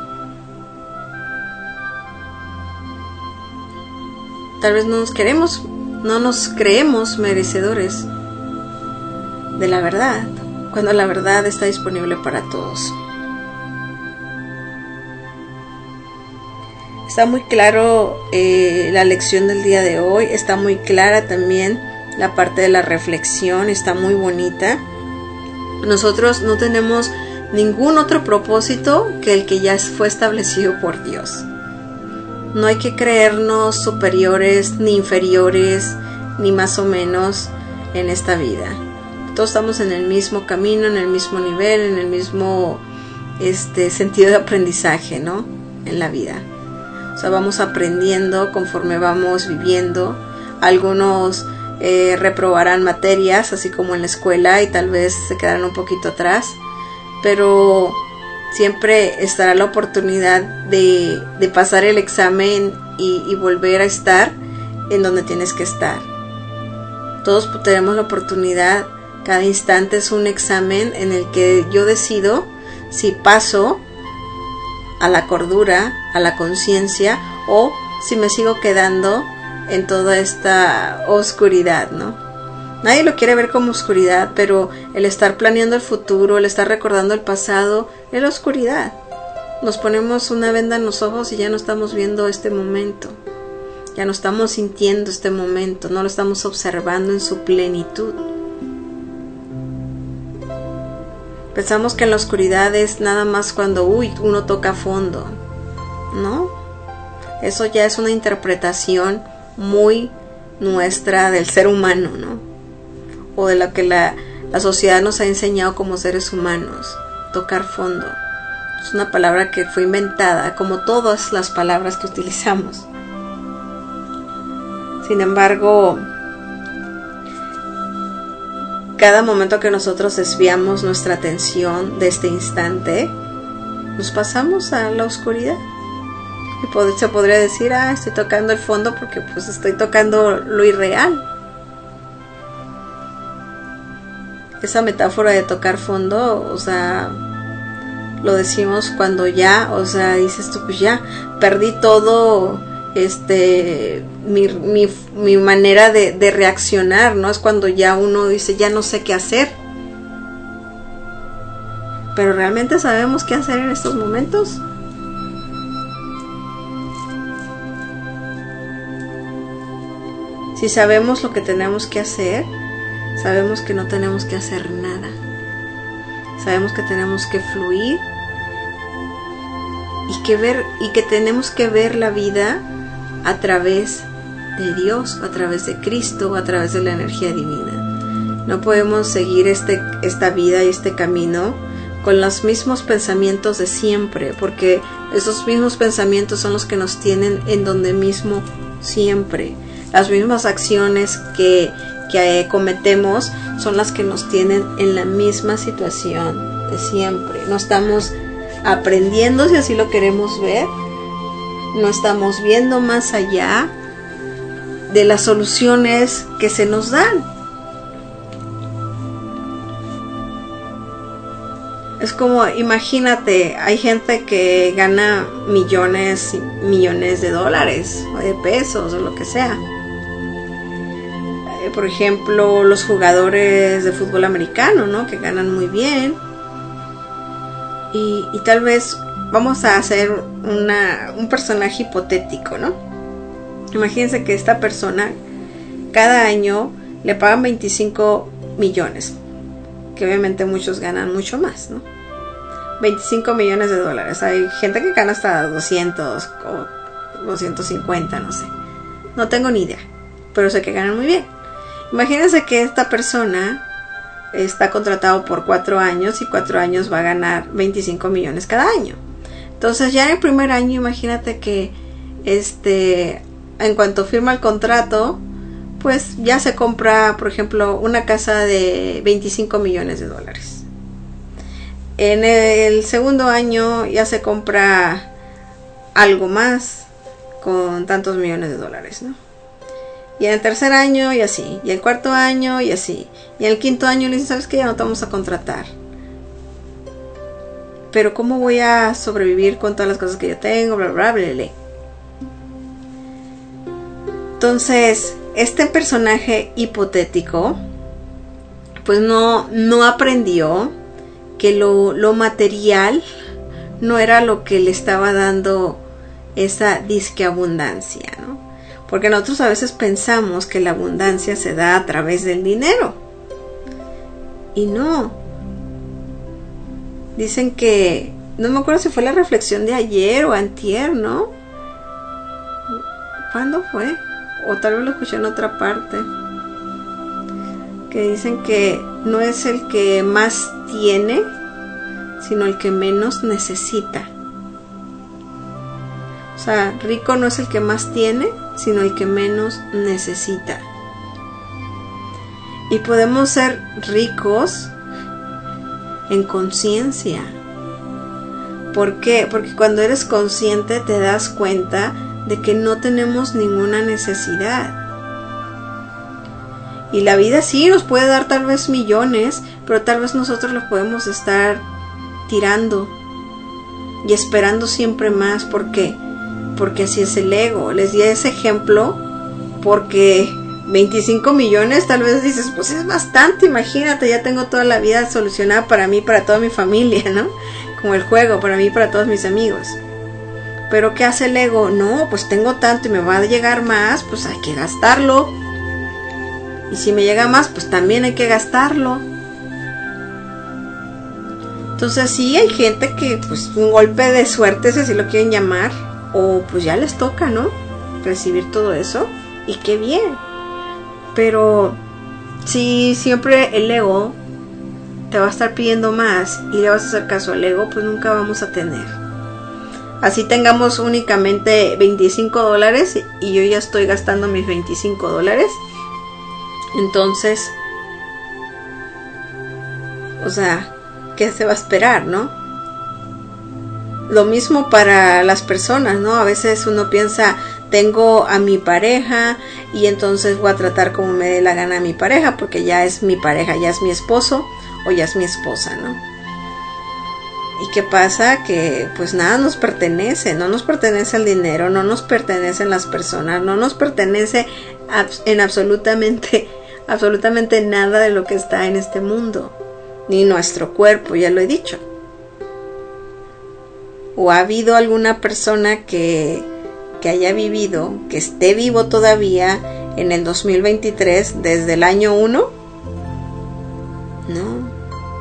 Tal vez no nos queremos, no nos creemos merecedores de la verdad, cuando la verdad está disponible para todos. Está muy claro eh, la lección del día de hoy, está muy clara también la parte de la reflexión, está muy bonita. Nosotros no tenemos ningún otro propósito que el que ya fue establecido por Dios. No hay que creernos superiores ni inferiores, ni más o menos en esta vida. Todos estamos en el mismo camino, en el mismo nivel, en el mismo este, sentido de aprendizaje, ¿no? En la vida. O sea, vamos aprendiendo conforme vamos viviendo. Algunos eh, reprobarán materias, así como en la escuela, y tal vez se quedarán un poquito atrás. Pero siempre estará la oportunidad de, de pasar el examen y, y volver a estar en donde tienes que estar. Todos tenemos la oportunidad. Cada instante es un examen en el que yo decido si paso a la cordura, a la conciencia, o si me sigo quedando en toda esta oscuridad, ¿no? Nadie lo quiere ver como oscuridad, pero el estar planeando el futuro, el estar recordando el pasado, es la oscuridad. Nos ponemos una venda en los ojos y ya no estamos viendo este momento. Ya no estamos sintiendo este momento, no lo estamos observando en su plenitud. Pensamos que en la oscuridad es nada más cuando, uy, uno toca fondo. No, eso ya es una interpretación muy nuestra del ser humano, ¿no? O de lo que la, la sociedad nos ha enseñado como seres humanos. Tocar fondo es una palabra que fue inventada, como todas las palabras que utilizamos. Sin embargo, cada momento que nosotros desviamos nuestra atención de este instante, nos pasamos a la oscuridad. Y se podría decir, ah, estoy tocando el fondo porque pues estoy tocando lo irreal. Esa metáfora de tocar fondo, o sea, lo decimos cuando ya, o sea, dices tú, pues ya, perdí todo, este, mi, mi, mi manera de, de reaccionar, ¿no? Es cuando ya uno dice, ya no sé qué hacer. Pero ¿realmente sabemos qué hacer en estos momentos? Si sabemos lo que tenemos que hacer, sabemos que no tenemos que hacer nada. Sabemos que tenemos que fluir y que ver y que tenemos que ver la vida a través de Dios, a través de Cristo, a través de la energía divina. No podemos seguir este esta vida y este camino con los mismos pensamientos de siempre, porque esos mismos pensamientos son los que nos tienen en donde mismo siempre. Las mismas acciones que, que cometemos son las que nos tienen en la misma situación de siempre. No estamos aprendiendo, si así lo queremos ver. No estamos viendo más allá de las soluciones que se nos dan. Es como, imagínate, hay gente que gana millones y millones de dólares o de pesos o lo que sea. Por ejemplo, los jugadores de fútbol americano, ¿no? Que ganan muy bien. Y, y tal vez vamos a hacer una, un personaje hipotético, ¿no? Imagínense que esta persona cada año le pagan veinticinco millones. Que obviamente muchos ganan mucho más, ¿no? veinticinco millones de dólares. Hay gente que gana hasta doscientos o doscientos cincuenta, no sé. No tengo ni idea, pero sé que ganan muy bien. Imagínense que esta persona está contratado por cuatro años y cuatro años va a ganar veinticinco millones cada año. Entonces ya en el primer año, imagínate que este, en cuanto firma el contrato, pues ya se compra, por ejemplo, una casa de veinticinco millones de dólares. En el segundo año ya se compra algo más con tantos millones de dólares, ¿no? Y en el tercer año y así, y el cuarto año y así, y en el quinto año le dicen, ¿sabes qué? Ya no te vamos a contratar. Pero ¿cómo voy a sobrevivir con todas las cosas que yo tengo? Bla, bla, bla, bla. Entonces, este personaje hipotético, pues no, no aprendió que lo, lo material no era lo que le estaba dando esa disque abundancia, ¿no? Porque nosotros a veces pensamos que la abundancia se da a través del dinero. Y no. Dicen que, no me acuerdo si fue la reflexión de ayer o antier, ¿no? ¿Cuándo fue? O tal vez lo escuché en otra parte. Que dicen que no es el que más tiene, sino el que menos necesita. O sea, rico no es el que más tiene, sino el que menos necesita. Y podemos ser ricos en conciencia. ¿Por qué? Porque cuando eres consciente te das cuenta de que no tenemos ninguna necesidad. Y la vida sí nos puede dar tal vez millones, pero tal vez nosotros los podemos estar tirando y esperando siempre más. ¿Por qué? Porque así es el ego. Les di ese ejemplo porque veinticinco millones, tal vez dices, pues es bastante, imagínate, ya tengo toda la vida solucionada para mí, para toda mi familia, ¿no? Como el juego, para mí, para todos mis amigos. Pero ¿qué hace el ego? No, pues tengo tanto y me va a llegar más, pues hay que gastarlo. Y si me llega más, pues también hay que gastarlo. Entonces sí, hay gente que pues un golpe de suerte, si así lo quieren llamar, o pues ya les toca, ¿no? Recibir todo eso, y qué bien. Pero si siempre el ego te va a estar pidiendo más y le vas a hacer caso al ego, pues nunca vamos a tener. Así tengamos únicamente veinticinco dólares y yo ya estoy gastando mis veinticinco dólares. Entonces, o sea, ¿qué se va a esperar, no? Lo mismo para las personas, ¿no? A veces uno piensa, tengo a mi pareja y entonces voy a tratar como me dé la gana a mi pareja porque ya es mi pareja, ya es mi esposo o ya es mi esposa, ¿no? ¿Y qué pasa? Que pues nada nos pertenece, no nos pertenece el dinero, no nos pertenecen las personas, no nos pertenece en absolutamente, absolutamente nada de lo que está en este mundo, ni nuestro cuerpo, ya lo he dicho. ¿O ha habido alguna persona que, que haya vivido, que esté vivo todavía en el dos mil veintitrés desde el año uno? No.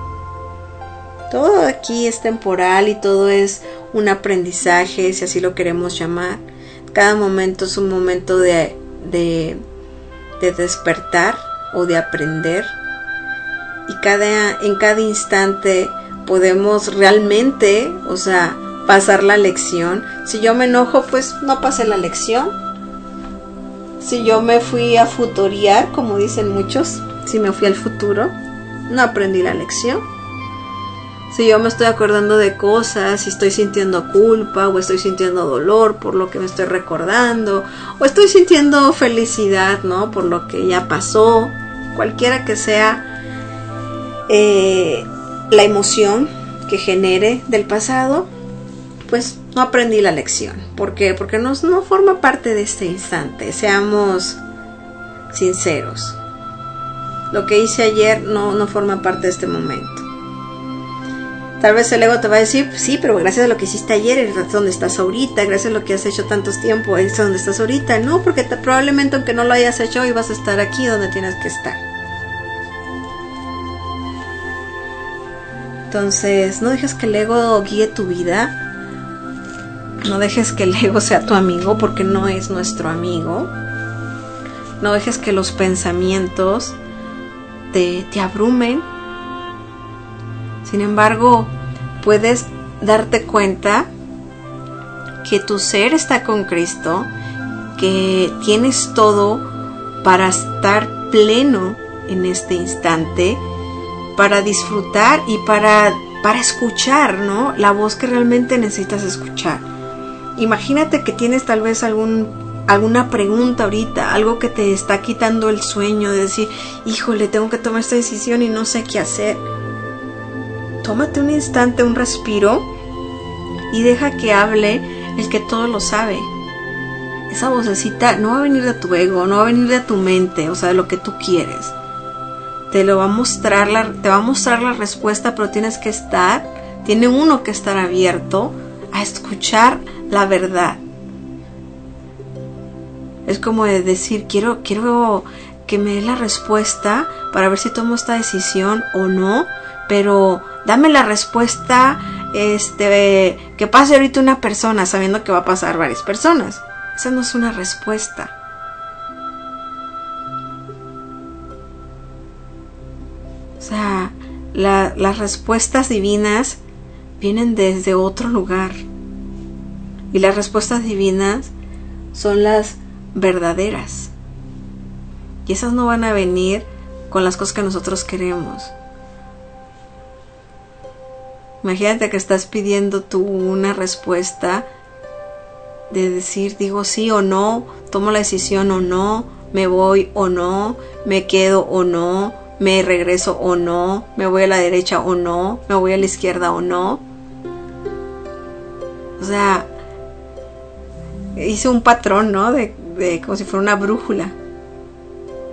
Todo aquí es temporal y todo es un aprendizaje, si así lo queremos llamar. Cada momento es un momento de, de, de despertar o de aprender. Y cada, en cada instante podemos realmente, o sea, pasar la lección. Si yo me enojo, pues no pasé la lección. Si yo me fui a futurear, como dicen muchos, si me fui al futuro, no aprendí la lección. Si yo me estoy acordando de cosas, si estoy sintiendo culpa o estoy sintiendo dolor por lo que me estoy recordando, o estoy sintiendo felicidad, ¿no? Por lo que ya pasó, cualquiera que sea eh, la emoción que genere del pasado, pues no aprendí la lección. ¿Por qué? Porque no, no forma parte de este instante. Seamos sinceros. Lo que hice ayer no, no forma parte de este momento. Tal vez el ego te va a decir, sí, pero gracias a lo que hiciste ayer es donde estás ahorita, gracias a lo que has hecho tantos tiempos es donde estás ahorita. No, porque te, probablemente aunque no lo hayas hecho hoy vas a estar aquí donde tienes que estar. Entonces, no dejes que el ego guíe tu vida. No dejes que el ego sea tu amigo, porque no es nuestro amigo. No dejes que los pensamientos te, te abrumen. Sin embargo, puedes darte cuenta que tu ser está con Cristo, que tienes todo para estar pleno en este instante, para disfrutar y para, para escuchar, ¿no? La voz que realmente necesitas escuchar. Imagínate que tienes tal vez algún, alguna pregunta ahorita, algo que te está quitando el sueño de decir, híjole, tengo que tomar esta decisión y no sé qué hacer. Tómate un instante, un respiro y deja que hable el que todo lo sabe. Esa vocecita no va a venir de tu ego, no va a venir de tu mente, o sea, de lo que tú quieres. Te lo va a mostrar, la, te va a mostrar la respuesta, pero tienes que estar, tiene uno que estar abierto a escuchar la verdad. Es como de decir, quiero, quiero que me dé la respuesta para ver si tomo esta decisión o no, pero dame la respuesta este, que pase ahorita una persona, sabiendo que va a pasar varias personas. Esa no es una respuesta. O sea, la, las respuestas divinas vienen desde otro lugar. Y las respuestas divinas son las verdaderas. Y esas no van a venir con las cosas que nosotros queremos. Imagínate que estás pidiendo tú una respuesta de decir, digo sí o no, tomo la decisión o no, me voy o no, me quedo o no, me regreso o no, me voy a la derecha o no, me voy a la izquierda o no. O sea, hice un patrón, ¿no? De, de como si fuera una brújula.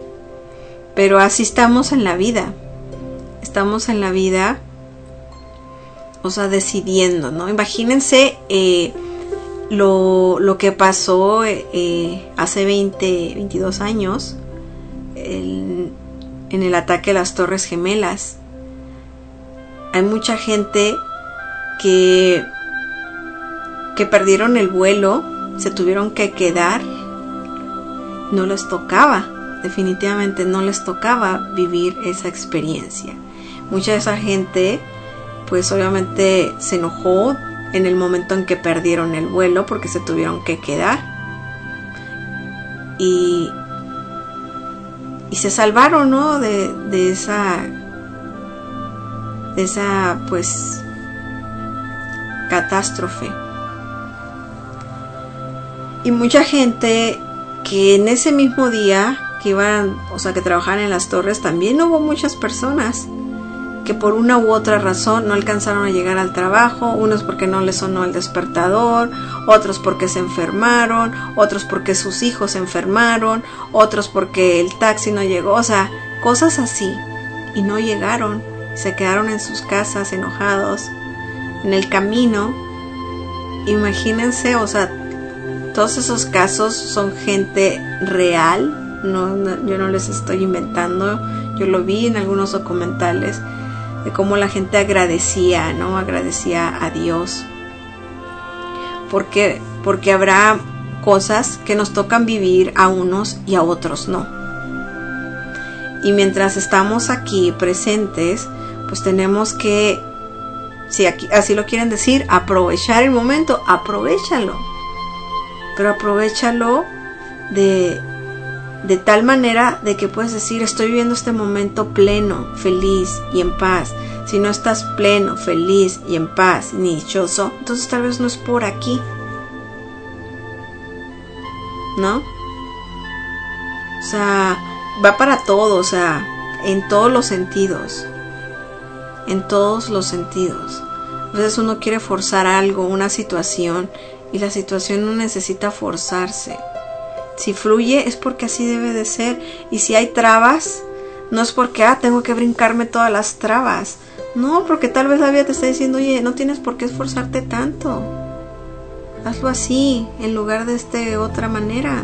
Pero así estamos en la vida. Estamos en la vida, o sea, decidiendo, ¿no? Imagínense eh, lo, lo que pasó eh, hace veinte, veintidós años el, en el ataque a las Torres Gemelas. Hay mucha gente que, que perdieron el vuelo, se tuvieron que quedar, no les tocaba, definitivamente no les tocaba vivir esa experiencia. Mucha de esa gente, pues obviamente se enojó en el momento en que perdieron el vuelo porque se tuvieron que quedar. Y, y se salvaron, ¿no? De, de esa, de esa, pues, catástrofe. Y mucha gente que en ese mismo día que iban, o sea, que trabajaban en las torres, también hubo muchas personas que por una u otra razón no alcanzaron a llegar al trabajo, unos porque no les sonó el despertador, otros porque se enfermaron, otros porque sus hijos se enfermaron, otros porque el taxi no llegó, o sea, cosas así, y no llegaron, se quedaron en sus casas enojados, en el camino. Imagínense, o sea, todos esos casos son gente real, no, no, yo no les estoy inventando, yo lo vi en algunos documentales, de cómo la gente agradecía, ¿no? Agradecía a Dios. Porque, porque habrá cosas que nos tocan vivir a unos y a otros no. Y mientras estamos aquí presentes, pues tenemos que, si aquí, así lo quieren decir, aprovechar el momento, aprovéchalo. Pero aprovéchalo de, de tal manera de que puedes decir, estoy viviendo este momento pleno, feliz y en paz. Si no estás pleno, feliz y en paz, ni dichoso, entonces tal vez no es por aquí, ¿no? O sea, va para todo, o sea, en todos los sentidos, en todos los sentidos. A veces uno quiere forzar algo, una situación, y la situación no necesita forzarse. Si fluye es porque así debe de ser, y si hay trabas, no es porque, ah, tengo que brincarme todas las trabas. No, porque tal vez la vida te está diciendo, oye, no tienes por qué esforzarte tanto. Hazlo así, en lugar de este otra manera.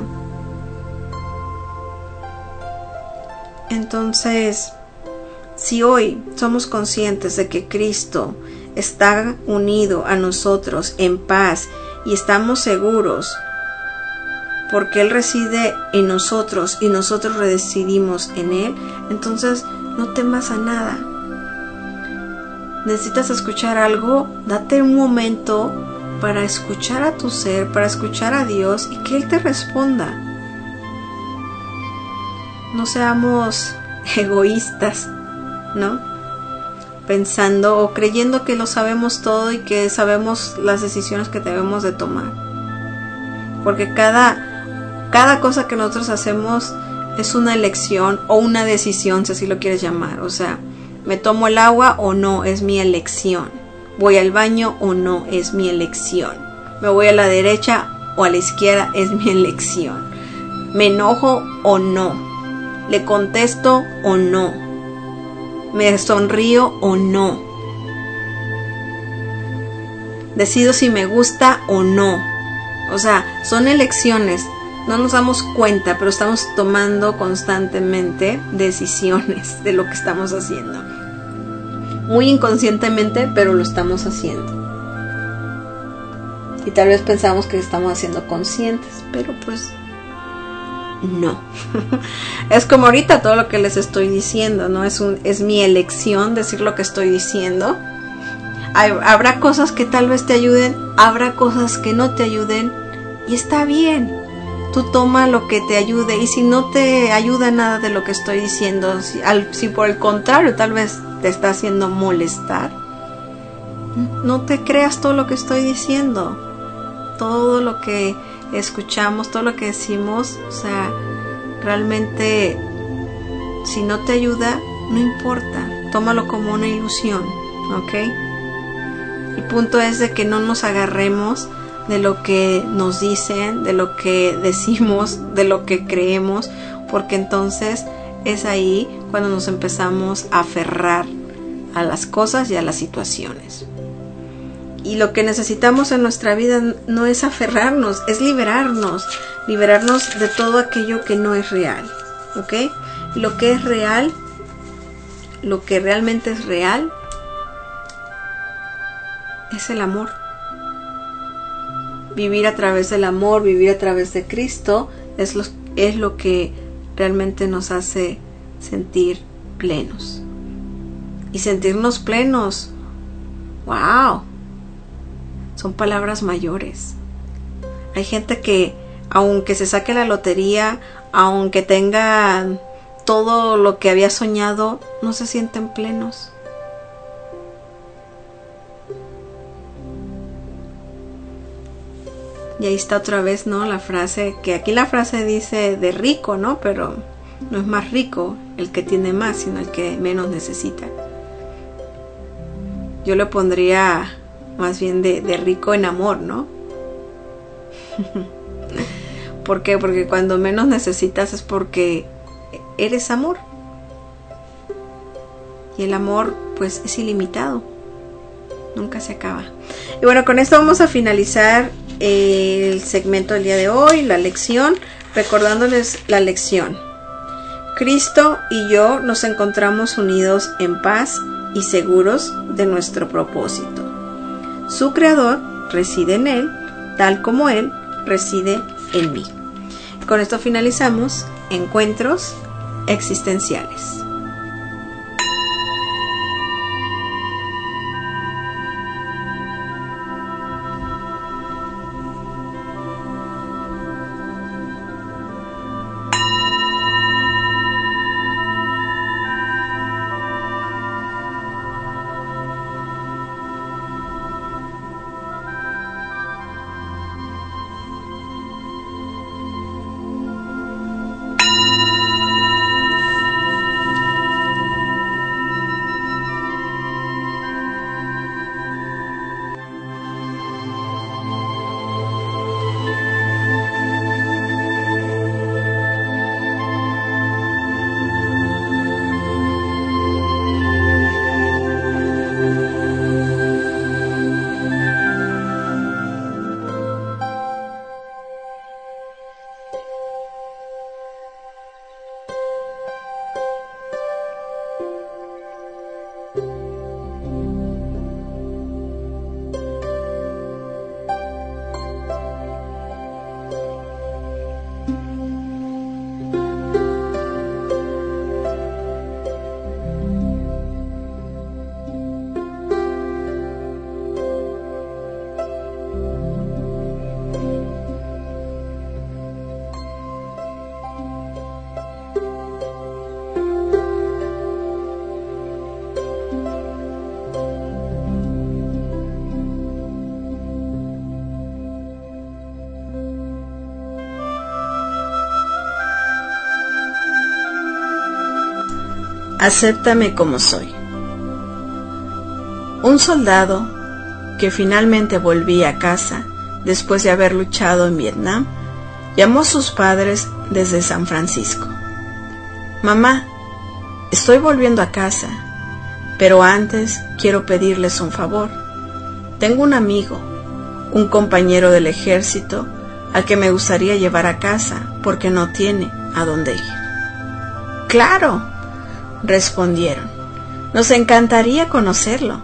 Entonces, si hoy somos conscientes de que Cristo está unido a nosotros en paz y estamos seguros porque Él reside en nosotros y nosotros residimos en Él, entonces no temas a nada. Necesitas escuchar algo, date un momento para escuchar a tu ser, para escuchar a Dios y que Él te responda. No seamos egoístas, ¿no? Pensando o creyendo que lo sabemos todo y que sabemos las decisiones que debemos de tomar. Porque cada, cada cosa que nosotros hacemos es una elección o una decisión, si así lo quieres llamar. O sea, ¿me tomo el agua o no? Es mi elección. ¿Voy al baño o no? Es mi elección. ¿Me voy a la derecha o a la izquierda? Es mi elección. ¿Me enojo o no? ¿Le contesto o no? ¿Me sonrío o no? Decido si me gusta o no. O sea, son elecciones. No nos damos cuenta, pero estamos tomando constantemente decisiones de lo que estamos haciendo. Muy inconscientemente, pero lo estamos haciendo. Y tal vez pensamos que estamos haciendo conscientes, pero pues no. Es como ahorita todo lo que les estoy diciendo, ¿no? Es, un, es mi elección decir lo que estoy diciendo. Hay, habrá cosas que tal vez te ayuden, habrá cosas que no te ayuden, y está bien. Tú toma lo que te ayude, y si no te ayuda nada de lo que estoy diciendo, si, al, si por el contrario tal vez te está haciendo molestar, no te creas todo lo que estoy diciendo. Todo lo que escuchamos, todo lo que decimos, o sea, realmente si no te ayuda, no importa, tómalo como una ilusión, ¿ok? El punto es de que no nos agarremos de lo que nos dicen, de lo que decimos, de lo que creemos, porque entonces es ahí cuando nos empezamos a aferrar a las cosas y a las situaciones. Y lo que necesitamos en nuestra vida no es aferrarnos, es liberarnos, liberarnos de todo aquello que no es real, ¿ok? Lo que es real, lo que realmente es real, es el amor. Vivir a través del amor, vivir a través de Cristo, es lo, es lo que realmente nos hace sentir plenos. Y sentirnos plenos, wow, son palabras mayores. Hay gente que, aunque se saque la lotería, aunque tenga todo lo que había soñado, no se sienten plenos. Y ahí está otra vez, ¿no? La frase, que aquí la frase dice de rico, ¿no? Pero no es más rico el que tiene más, sino el que menos necesita. Yo le pondría más bien de, de rico en amor, ¿no? ¿Por qué? Porque cuando menos necesitas es porque eres amor. Y el amor, pues, es ilimitado. Nunca se acaba. Y bueno, con esto vamos a finalizar el segmento del día de hoy, la lección, recordándoles la lección. Cristo y yo nos encontramos unidos en paz y seguros de nuestro propósito. Su creador reside en él, tal como él reside en mí. Con esto finalizamos Encuentros Existenciales. Acéptame como soy. Un soldado que finalmente volvía a casa después de haber luchado en Vietnam, llamó a sus padres desde San Francisco. Mamá, estoy volviendo a casa, pero antes quiero pedirles un favor. Tengo un amigo, un compañero del ejército, al que me gustaría llevar a casa porque no tiene a dónde ir. ¡Claro!, respondieron. Nos encantaría conocerlo.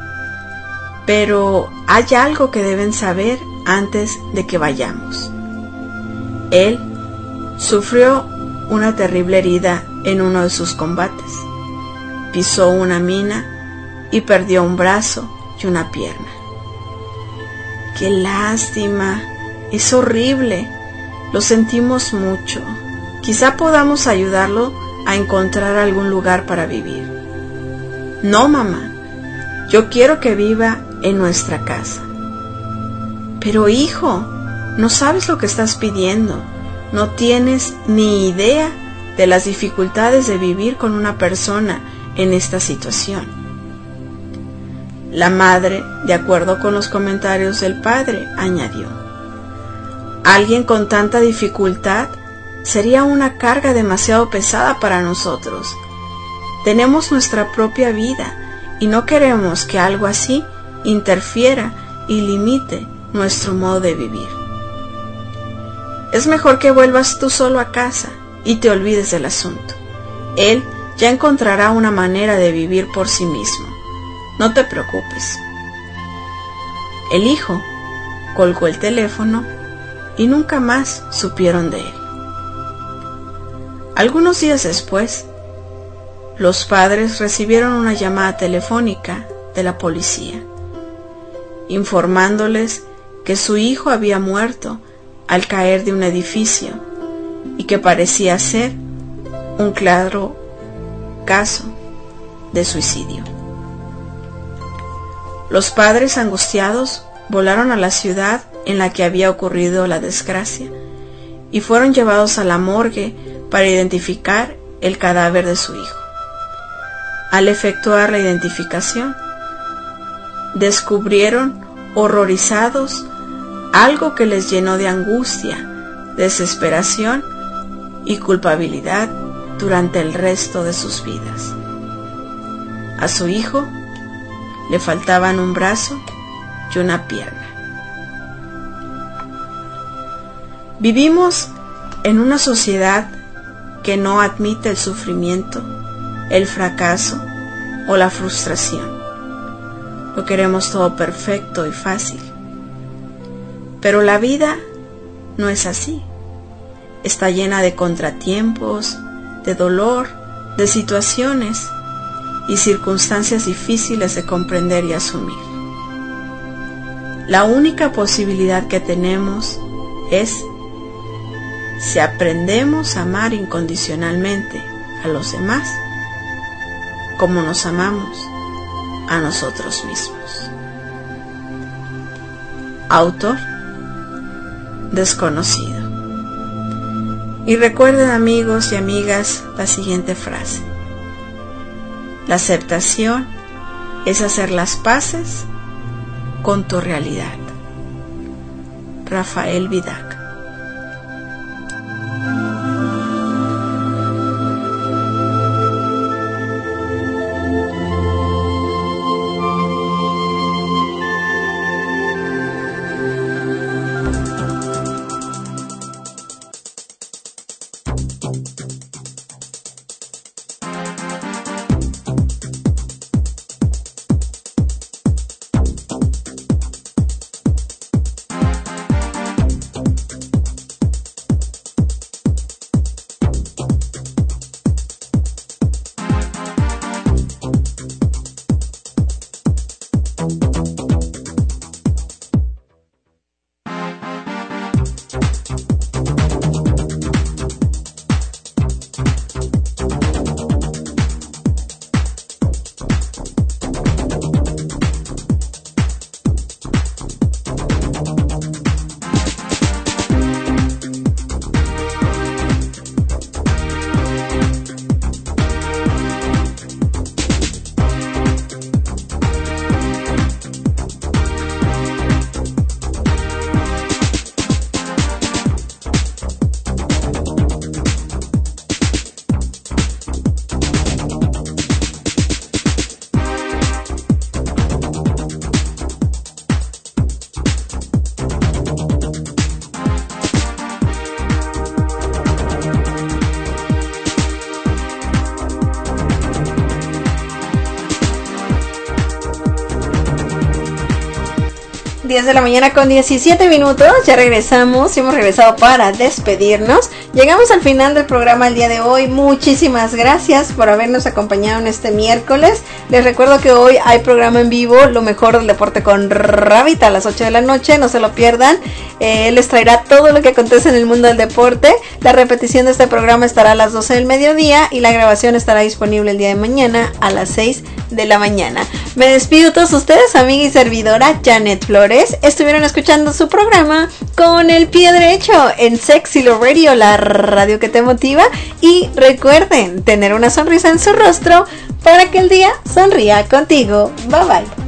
Pero hay algo que deben saber antes de que vayamos. Él sufrió una terrible herida en uno de sus combates. Pisó una mina y perdió un brazo y una pierna. ¡Qué lástima! Es horrible. Lo sentimos mucho. Quizá podamos ayudarlo a encontrar algún lugar para vivir. No, mamá. Yo quiero que viva en nuestra casa. Pero hijo, no sabes lo que estás pidiendo. No tienes ni idea de las dificultades de vivir con una persona en esta situación. La madre, de acuerdo con los comentarios del padre, añadió: alguien con tanta dificultad sería una carga demasiado pesada para nosotros. Tenemos nuestra propia vida y no queremos que algo así interfiera y limite nuestro modo de vivir. Es mejor que vuelvas tú solo a casa y te olvides del asunto. Él ya encontrará una manera de vivir por sí mismo. No te preocupes. El hijo colgó el teléfono y nunca más supieron de él. Algunos días después, los padres recibieron una llamada telefónica de la policía, informándoles que su hijo había muerto al caer de un edificio y que parecía ser un claro caso de suicidio. Los padres, angustiados, volaron a la ciudad en la que había ocurrido la desgracia y fueron llevados a la morgue para identificar el cadáver de su hijo. Al efectuar la identificación, descubrieron horrorizados algo que les llenó de angustia, desesperación y culpabilidad durante el resto de sus vidas. A su hijo le faltaban un brazo y una pierna. Vivimos en una sociedad que no admite el sufrimiento, el fracaso o la frustración. Lo queremos todo perfecto y fácil. Pero la vida no es así. Está llena de contratiempos, de dolor, de situaciones y circunstancias difíciles de comprender y asumir. La única posibilidad que tenemos es si aprendemos a amar incondicionalmente a los demás como nos amamos a nosotros mismos. Autor desconocido. Y recuerden, amigos y amigas, la siguiente frase: la aceptación es hacer las paces con tu realidad. Rafael Vidac. diez de la mañana con diecisiete minutos, ya regresamos, hemos regresado para despedirnos. Llegamos al final del programa el día de hoy. Muchísimas gracias por habernos acompañado en este miércoles. Les recuerdo que hoy hay programa en vivo, lo mejor del deporte con Rabbit a las ocho de la noche, no se lo pierdan. Eh, les traerá todo lo que acontece en el mundo del deporte. La repetición de este programa estará a las doce del mediodía y la grabación estará disponible el día de mañana a las seis de la mañana. Me despido de todos ustedes, amiga y servidora Janet Flores. Estuvieron escuchando su programa Con el Pie Derecho en Sexy Love Radio, la radio que te motiva. Y recuerden tener una sonrisa en su rostro para que el día sonría contigo. Bye bye.